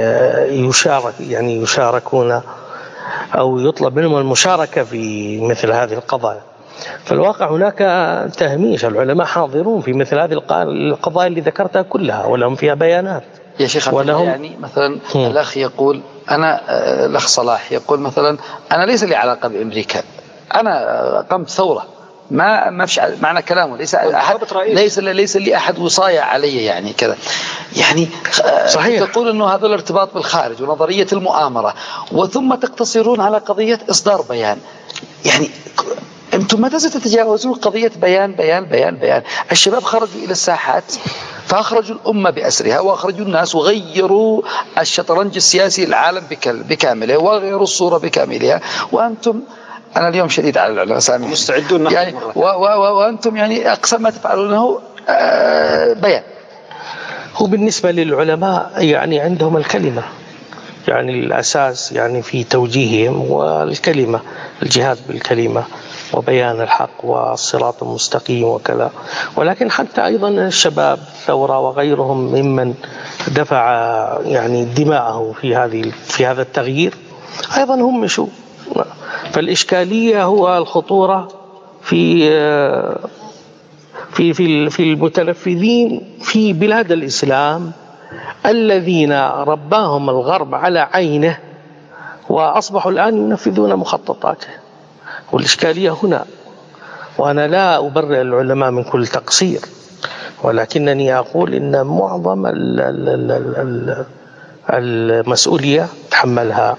يشاركون أو يطلب منهم المشاركة في مثل هذه القضايا. فالواقع هناك تهميش. العلماء حاضرون في مثل هذه القضايا اللي ذكرتها كلها ولهم فيها بيانات. يا شيخ عبد الله، يعني مثلا الأخ يقول الأخ صلاح يقول مثلا أنا ليس لي علاقة بأمريكا، أنا قمت ثورة، ما فيش معنى كلامه، ليس لي أحد وصاية علي، يعني كذا. يعني صحيح تقول أنه هذا الارتباط بالخارج ونظرية المؤامرة، وثم تقتصرون على قضية إصدار بيان. يعني أنتم متى ستتجاوزون قضية بيان بيان بيان بيان؟ الشباب خرجوا إلى الساحات فأخرجوا الأمة بأسرها، وأخرجوا الناس وغيروا الشطرنج السياسي العالم بكامله، وغيروا الصورة بكاملها، وأنتم أنا اليوم شديد على العلماء سامحوني مستعدون يعني وأنتم يعني أقصى ما تفعلونه بيان. هو بالنسبة للعلماء يعني عندهم الكلمة، يعني الأساس يعني في توجيههم والكلمة، الجهاد بالكلمة وبيان الحق والصراط المستقيم وكذا. ولكن حتى أيضا الشباب الثورة وغيرهم ممن دفع يعني دماءه في هذا التغيير أيضا هم مشوا. فالإشكالية هو الخطورة في المتنفذين في بلاد الإسلام الذين رباهم الغرب على عينه وأصبحوا الآن ينفذون مخططاته. والإشكالية هنا. وأنا لا أبرئ العلماء من كل تقصير، ولكنني أقول إن معظم المسؤولية تحملها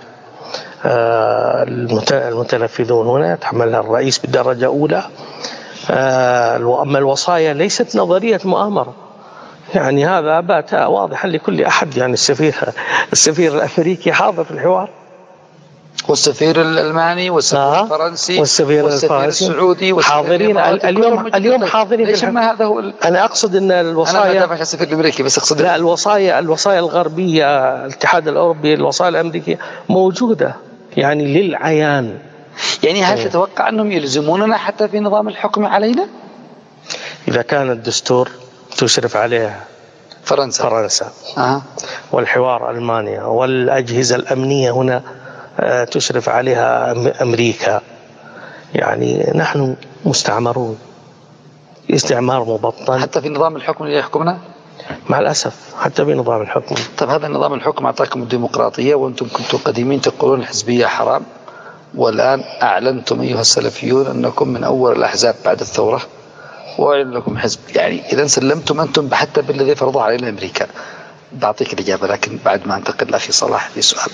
المتنفذون هنا، يتحملها الرئيس بالدرجة أولى. أما الوصايا ليست نظرية مؤامرة، يعني هذا بات واضحا لكل أحد. يعني السفير الأمريكي حاضر في الحوار، والسفير الألماني والسفير الفرنسي والسفير السعودي حاضرين اليوم حاضرين. ليش ما هذا هو أنا أقصد أن الوصايا، أنا ما أدافع عن السفير الأمريكي بس أقصد لا، الوصايا الغربية، الاتحاد الأوروبي، الوصايا الأمريكية موجودة يعني للعيان. يعني هل تتوقع أنهم يلزموننا حتى في نظام الحكم علينا؟ إذا كان الدستور تشرف عليه فرنسا والحوار ألمانيا، والأجهزة الأمنية هنا تشرف عليها أمريكا، يعني نحن مستعمرون استعمار مبطن حتى في نظام الحكم اللي يحكمنا مع الأسف، حتى بنظام الحكم. طب هذا نظام الحكم أعطاكم الديمقراطية، وأنتم كنتم قديمين تقولون الحزبية حرام، والآن أعلنتم أيها السلفيون أنكم من أول الأحزاب بعد الثورة وأعلن لكم حزب. يعني إذا سلمتم أنتم حتى بالذي فرضه علينا أمريكا. بعطيك الإجابة، لكن بعد ما أنتقل لأخي صلاح في سؤال.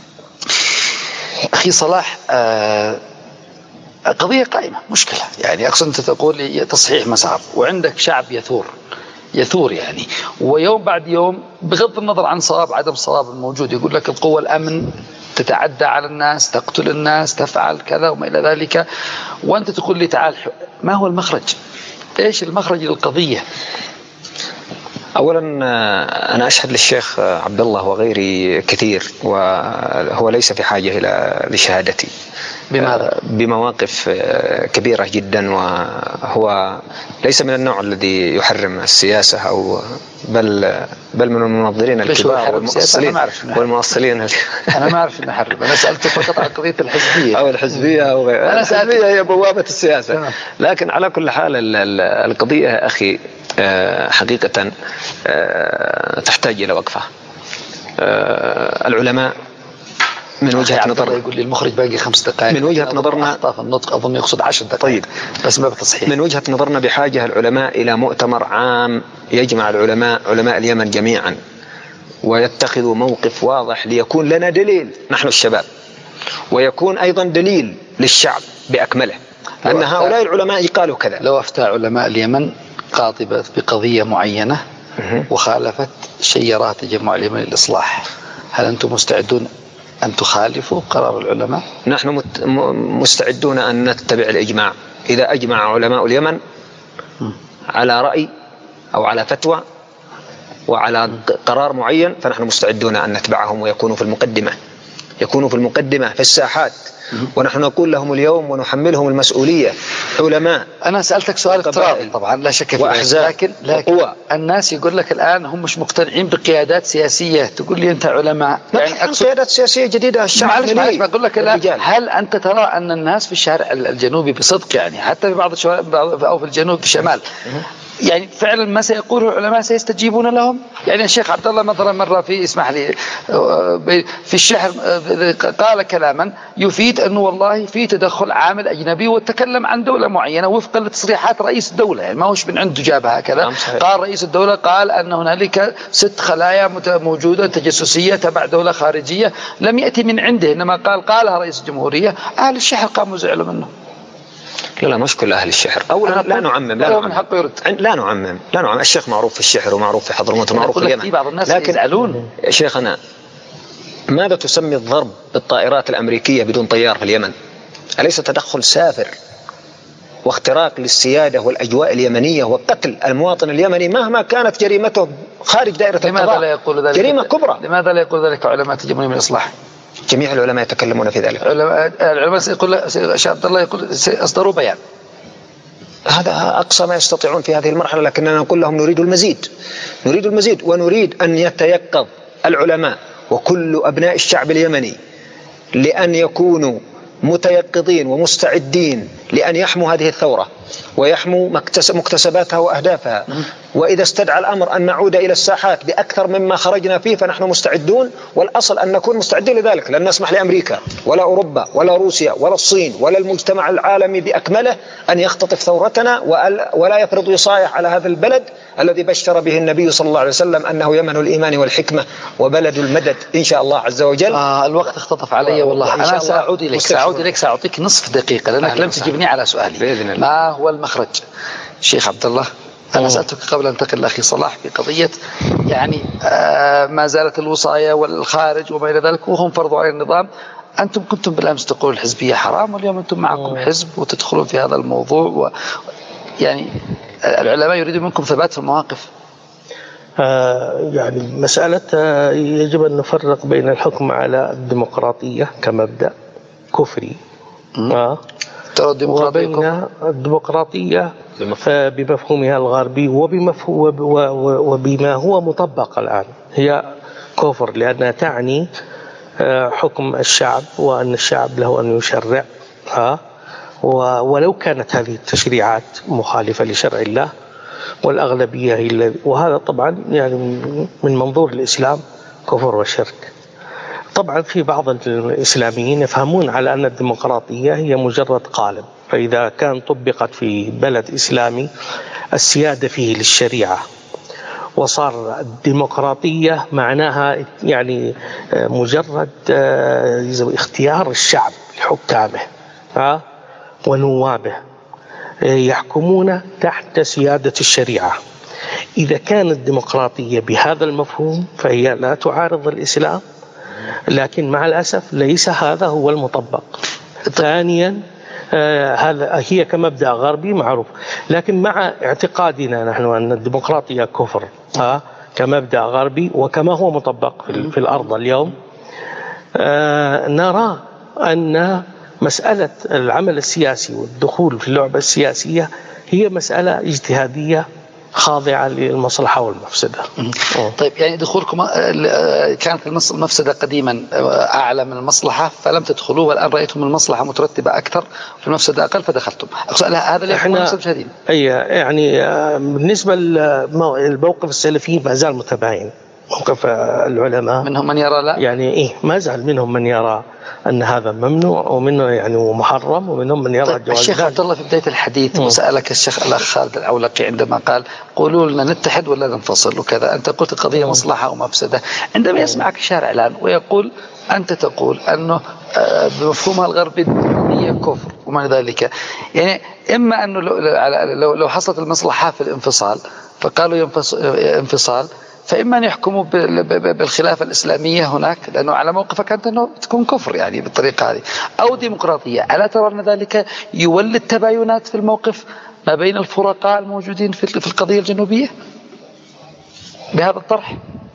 أخي صلاح، قضية قائمة، مشكلة. يعني أقصد أنت تقول لي تصحيح مسار، وعندك شعب يثور يعني، ويوم بعد يوم بغض النظر عن صواب عدم صواب الموجود يقول لك القوة الأمن تتعدى على الناس، تقتل الناس، تفعل كذا وما إلى ذلك، وأنت تقول لي تعال ما هو المخرج؟ إيش المخرج للقضية؟ أولا أنا أشهد للشيخ عبد الله وغيري كثير، وهو ليس في حاجة لشهادتي. بماذا؟ بمواقف كبيرة جدا، وهو ليس من النوع الذي يحرم السياسة أو بل من المنظرين الكبار والمؤصلين. أنا ما أعرف أن أحرم، أنا سألت فقط عن قضية الحزبية أو الحزبية أو غيرها. الحزبية هي بوابة السياسة. لكن على كل حال القضية أخي حقيقة تحتاج إلى وقفة. العلماء من وجهة نظر، يقول لي المخرج باقي 5 دقائق، من وجهة نظرنا في النطق أظن يقصد 10 دقائق. طيب، بس ما بتصحيح. من وجهة نظرنا بحاجة العلماء إلى مؤتمر عام يجمع علماء اليمن جميعا، ويتخذوا موقف واضح ليكون لنا دليل نحن الشباب، ويكون أيضا دليل للشعب بأكمله أن هؤلاء العلماء قالوا كذا. لو أفتى علماء اليمن قاطبة بقضية معينة وخالفت شيرات تجمع اليمن للإصلاح، هل أنتم مستعدون أن تخالفوا قرار العلماء؟ نحن مستعدون أن نتبع الإجماع. إذا أجمع علماء اليمن على رأي أو على فتوى وعلى قرار معين، فنحن مستعدون أن نتبعهم ويكونوا في المقدمة في الساحات، ونحن نقول لهم اليوم ونحملهم المسؤولية. علماء، أنا سألتك سؤال افتراضي طبعا لا شك فيه، لكن الناس يقول لك الآن هم مش مقتنعين بقيادات سياسية، تقول لي أنت علماء يعني قيادات سياسية جديدة. الشعب معلش بقول لك الآن، هل أنت ترى أن الناس في الشارع الجنوبي بصدق، يعني حتى في بعض الشوارع أو في الجنوب في الشمال، يعني فعلا ما سيقوله العلماء سيستجيبون لهم؟ يعني الشيخ عبد الله مثلا مرة في اسمح لي في الشحر قال كلاما يفيد أنه والله في تدخل عامل أجنبي، وتكلم عن دولة معينة وفقا لتصريحات رئيس الدولة، يعني ما هوش من عنده جابها هكذا. قال رئيس الدولة قال أن هنالك 6 خلايا موجودة تجسسية تبع دولة خارجية، لم يأتي من عنده، إنما قالها رئيس الجمهورية. أهل الشحر قاموا زعلوا منه. لا مش كل أهل الشحر. أولا لا نعمم، لا نعمم. الشيخ معروف في الشحر ومعروف في حضرموت ومعروف في اليمن، بعض الناس لكن يزعلون. شيخنا، ماذا تسمي الضرب بالطائرات الأمريكية بدون طيار في اليمن؟ أليس تدخل سافر واختراق للسيادة والأجواء اليمنية وقتل المواطن اليمني مهما كانت جريمته خارج دائرة القضاء؟ جريمة كبرى. لماذا لا يقول ذلك علماء تجمع من الإصلاح؟ جميع العلماء يتكلمون في ذلك. العلماء يقول الشيخ عبد الله يقول أصدروا بيان، هذا أقصى ما يستطيعون في هذه المرحلة، لكننا نقول لهم نريد المزيد، ونريد أن يتيقظ العلماء وكل أبناء الشعب اليمني لأن يكونوا متيقظين ومستعدين لأن يحموا هذه الثورة ويحموا مكتسباتها وأهدافها. وإذا استدعى الأمر أن نعود إلى الساحات بأكثر مما خرجنا فيه فنحن مستعدون، والأصل أن نكون مستعدين لذلك. لن نسمح لأمريكا ولا أوروبا ولا روسيا ولا الصين ولا المجتمع العالمي بأكمله أن يختطف ثورتنا ولا يفرض وصاية على هذا البلد الذي بشر به النبي صلى الله عليه وسلم أنه يمن الإيمان والحكمة وبلد المدد إن شاء الله عز وجل. الوقت اختطف علي والله. أنا سأعود إليك سأعطيك نصف دقيقة لأنك لم تجبني على سؤالي. ما هو المخرج؟ شيخ عبد الله، أنا سألتك قبل أن انتقل لأخي صلاح في قضية يعني ما زالت الوصاية والخارج وما إلى ذلك وهم فرضوا على النظام. أنتم كنتم بالأمس تقولون الحزبية حرام، واليوم أنتم معكم حزب وتدخلون في هذا الموضوع يعني العلماء يريدون منكم ثبات في المواقف. يعني مسألة يجب أن نفرق بين الحكم على الديمقراطية كمبدأ كفري وبين الديمقراطية بمفهومها الغربي وبما هو مطبق الآن هي كفر، لأنها تعني حكم الشعب وأن الشعب له أن يشرع ولو كانت هذه التشريعات مخالفة لشرع الله والأغلبية هي وهذا طبعا يعني من منظور الإسلام كفر وشرك. طبعا في بعض الإسلاميين يفهمون على أن الديمقراطية هي مجرد قالب، فإذا كان طبقت في بلد إسلامي السيادة فيه للشريعة وصار الديمقراطية معناها يعني مجرد اختيار الشعب لحكامه ونوابه يحكمون تحت سيادة الشريعة. إذا كانت الديمقراطية بهذا المفهوم فهي لا تعارض الإسلام، لكن مع الأسف ليس هذا هو المطبق. ثانيا هذا هي كمبدأ غربي معروف، لكن مع اعتقادنا نحن أن الديمقراطية كفر كمبدأ غربي وكما هو مطبق في الأرض اليوم، نرى أن مسألة العمل السياسي والدخول في اللعبة السياسية هي مسألة اجتهادية خاضعة للمصلحة والمفسدة. طيب يعني دخولكم كانت المفسدة قديما أعلى من المصلحة فلم تدخلوا، والآن رأيتم المصلحة مترتبة أكثر والمفسدة أقل فدخلتم. هذا اللي يحكم نفسه شديد. يعني بالنسبة للموقف السلفي ما زال متباين. موقف العلماء منهم من يرى لا، يعني ما زال منهم من يرى أن هذا ممنوع ومنه يعني محرم ومنهم من يرى طيب الجواز. الشيخ عبد الله في بداية الحديث وسألك الشيخ الأخ خالد العولقي عندما قال قولوا لنا نتحد ولا ننفصل وكذا، أنت قلت القضية مصلحة ومفسدة. عندما يسمعك الشارع الآن ويقول أنت تقول أنه بمفهومها الغربي هي كفر وما ذلك، يعني إما أنه لو حصلت المصلحة في الانفصال فقالوا انفصال، فإما أن يحكموا بالخلافة الإسلامية هناك لأنه على موقفك أنت أنه تكون كفر يعني بالطريقة هذه، أو ديمقراطية. ألا ترى أن ذلك يولد تباينات في الموقف ما بين الفرقاء الموجودين في القضية الجنوبية بهذا الطرح؟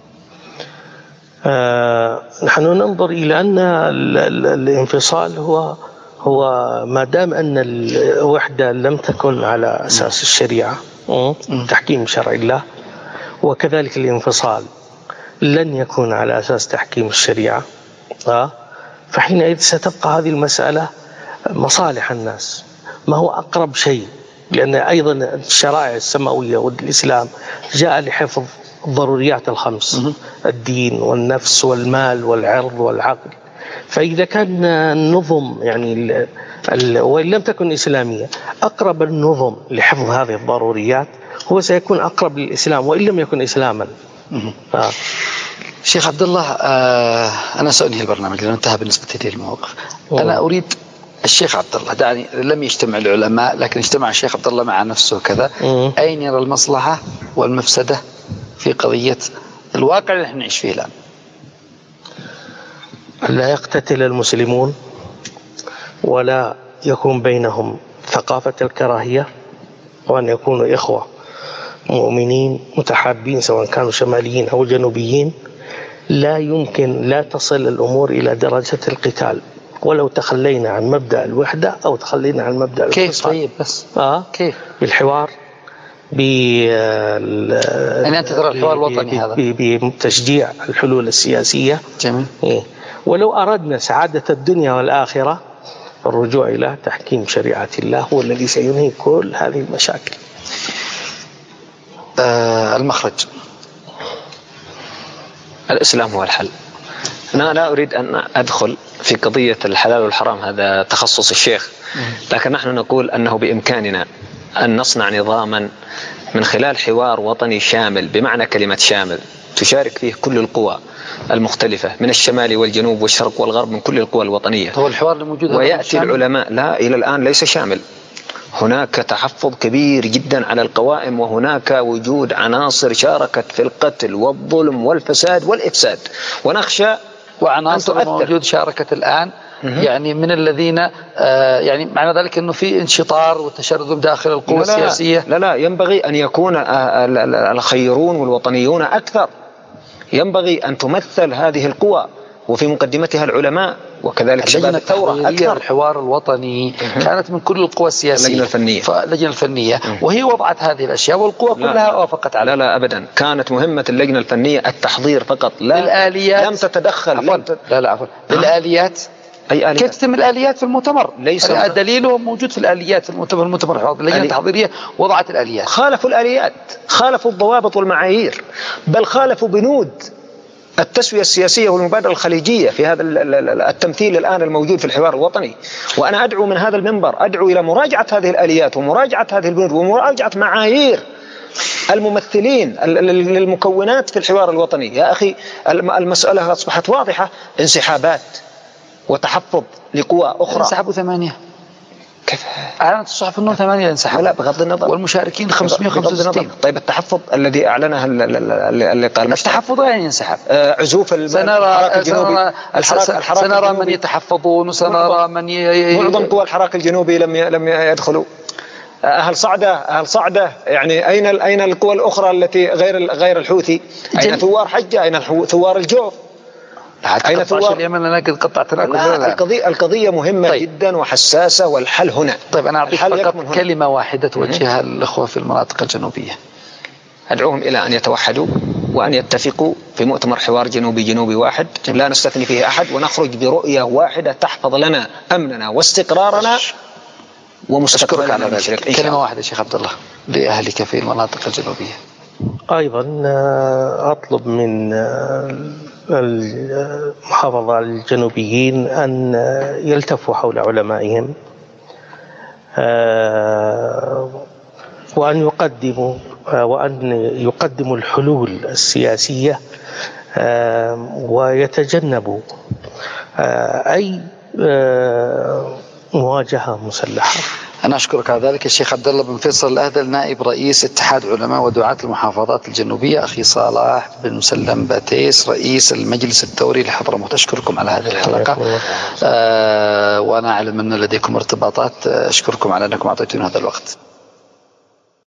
نحن ننظر إلى أن الانفصال هو ما دام أن الوحدة لم تكن على أساس الشريعة تحكيم شرع الله، وكذلك الانفصال لن يكون على أساس تحكيم الشريعة، فحينئذ ستبقى هذه المسألة مصالح الناس ما هو أقرب شيء، لأن أيضا الشرائع السماوية والإسلام جاء لحفظ الضروريات الخمس: الدين والنفس والمال والعرض والعقل. فإذا كان النظم يعني وإن لم تكن إسلامية أقرب النظم لحفظ هذه الضروريات هو سيكون أقرب للإسلام وإن لم يكن إسلاما. شيخ عبد الله، أنا سأنهي البرنامج لأنه انتهى بالنسبة لي الموقف. أنا أريد الشيخ عبد الله، دعني لم يجتمع العلماء لكن اجتمع الشيخ عبد الله مع نفسه كذا، أين يرى المصلحة والمفسدة في قضية الواقع اللي نحن نعيش فيه الآن؟ لا يقتتل المسلمون ولا يكون بينهم ثقافة الكراهية، وأن يكونوا إخوة مؤمنين متحابين سواء كانوا شماليين أو جنوبيين. لا يمكن لا تصل الأمور إلى درجة القتال ولو تخلينا عن مبدأ الوحدة أو تخلينا عن مبدأ الانفصال. كيف طيب بس؟ كيف؟ بالحوار، يعني أنت ترى الحوار الوطني هذا بتشجيع الحلول السياسية. جميل. ولو أردنا سعادة الدنيا والآخرة الرجوع إلى تحكيم شريعة الله هو الذي سينهي كل هذه المشاكل. المخرج الإسلام هو الحل. أنا لا أريد أن أدخل في قضية الحلال والحرام، هذا تخصص الشيخ، لكن نحن نقول أنه بإمكاننا أن نصنع نظاما من خلال حوار وطني شامل، بمعنى كلمة شامل، تشارك فيه كل القوى المختلفة من الشمال والجنوب والشرق والغرب، من كل القوى الوطنية. هو الحوار الموجود ويأتي العلماء، لا إلى الآن ليس شامل، هناك تحفظ كبير جدا على القوائم، وهناك وجود عناصر شاركت في القتل والظلم والفساد والإفساد، ونخشى وعناصر موجود شاركت الآن يعني من الذين يعني معنى ذلك أنه في انشطار وتشرذم داخل القوى السياسية. لا ينبغي أن يكون الخيرون والوطنيون أكثر، ينبغي أن تمثل هذه القوى وفي مقدمتها العلماء وكذلك شباب الثورة أكثر. الحوار الوطني كانت من كل القوى السياسية، اللجنة الفنية وهي وضعت هذه الأشياء والقوى كلها وافقت عليها. لا أبدا، كانت مهمة اللجنة الفنية التحضير فقط، لا الآليات لم تتدخل. عفوا الآليات. أي آليات؟ كيف تتم الآليات في المؤتمر؟ ليس دليله موجود في الآليات في المؤتمر اللجنة التحضيرية وضعت الآليات. خالفوا الآليات، خالفوا الضوابط والمعايير، بل خالفوا بنود التسوية السياسية والمبادرة الخليجية في هذا التمثيل الآن الموجود في الحوار الوطني. وأنا أدعو من هذا المنبر، أدعو إلى مراجعة هذه الآليات ومراجعة هذه البنود ومراجعة معايير الممثلين للمكونات في الحوار الوطني. يا أخي المسألة أصبحت واضحة، انسحابات وتحفظ لقوى أخرى. انسحبوا 8. كيف؟ أعلنت الصحف أنه 8 انسحبوا. لا بغض النظر. والمشاركين 565. طيب التحفظ الذي أعلنه اللي قال التحفظ يعني ينسحب. عزوف الحراك الجنوبي. سنرى من يتحفظون وسنرى من معظم قوى الحراك الجنوبي لم يدخلوا. أهل صعدة يعني أين القوى الأخرى التي غير الحوثي؟ أين ثوار حجة؟ أين ثوار الجوف؟ أين ثوار اليمن؟ أنا قد قطعتنا القضية مهمة طيب. جدا وحساسة، والحل هنا. طيب أنا أعطيك فقط كلمة واحدة توجهها للأخوة في المناطق الجنوبية. أدعوهم إلى أن يتوحدوا وأن يتفقوا في مؤتمر حوار جنوبي واحد لا نستثني فيه أحد، ونخرج برؤية واحدة تحفظ لنا أمننا واستقرارنا ومستقبلنا على ذلك. كلمة واحدة شيخ عبد الله لأهلك في المناطق الجنوبية. أيضا أطلب من المحافظة الجنوبيين أن يلتفوا حول علمائهم وأن يقدموا الحلول السياسية ويتجنبوا أي مواجهة مسلحة. أنا أشكرك على ذلك الشيخ عبد الله بن فيصل الأهدل، نائب رئيس اتحاد علماء ودعاة المحافظات الجنوبية. أخي صلاح بن مسلم باتيس رئيس المجلس الثوري لحضرموت، أشكركم على هذه الحلقة. وأنا أعلم أن لديكم ارتباطات، أشكركم على أنكم أعطيتونا هذا الوقت.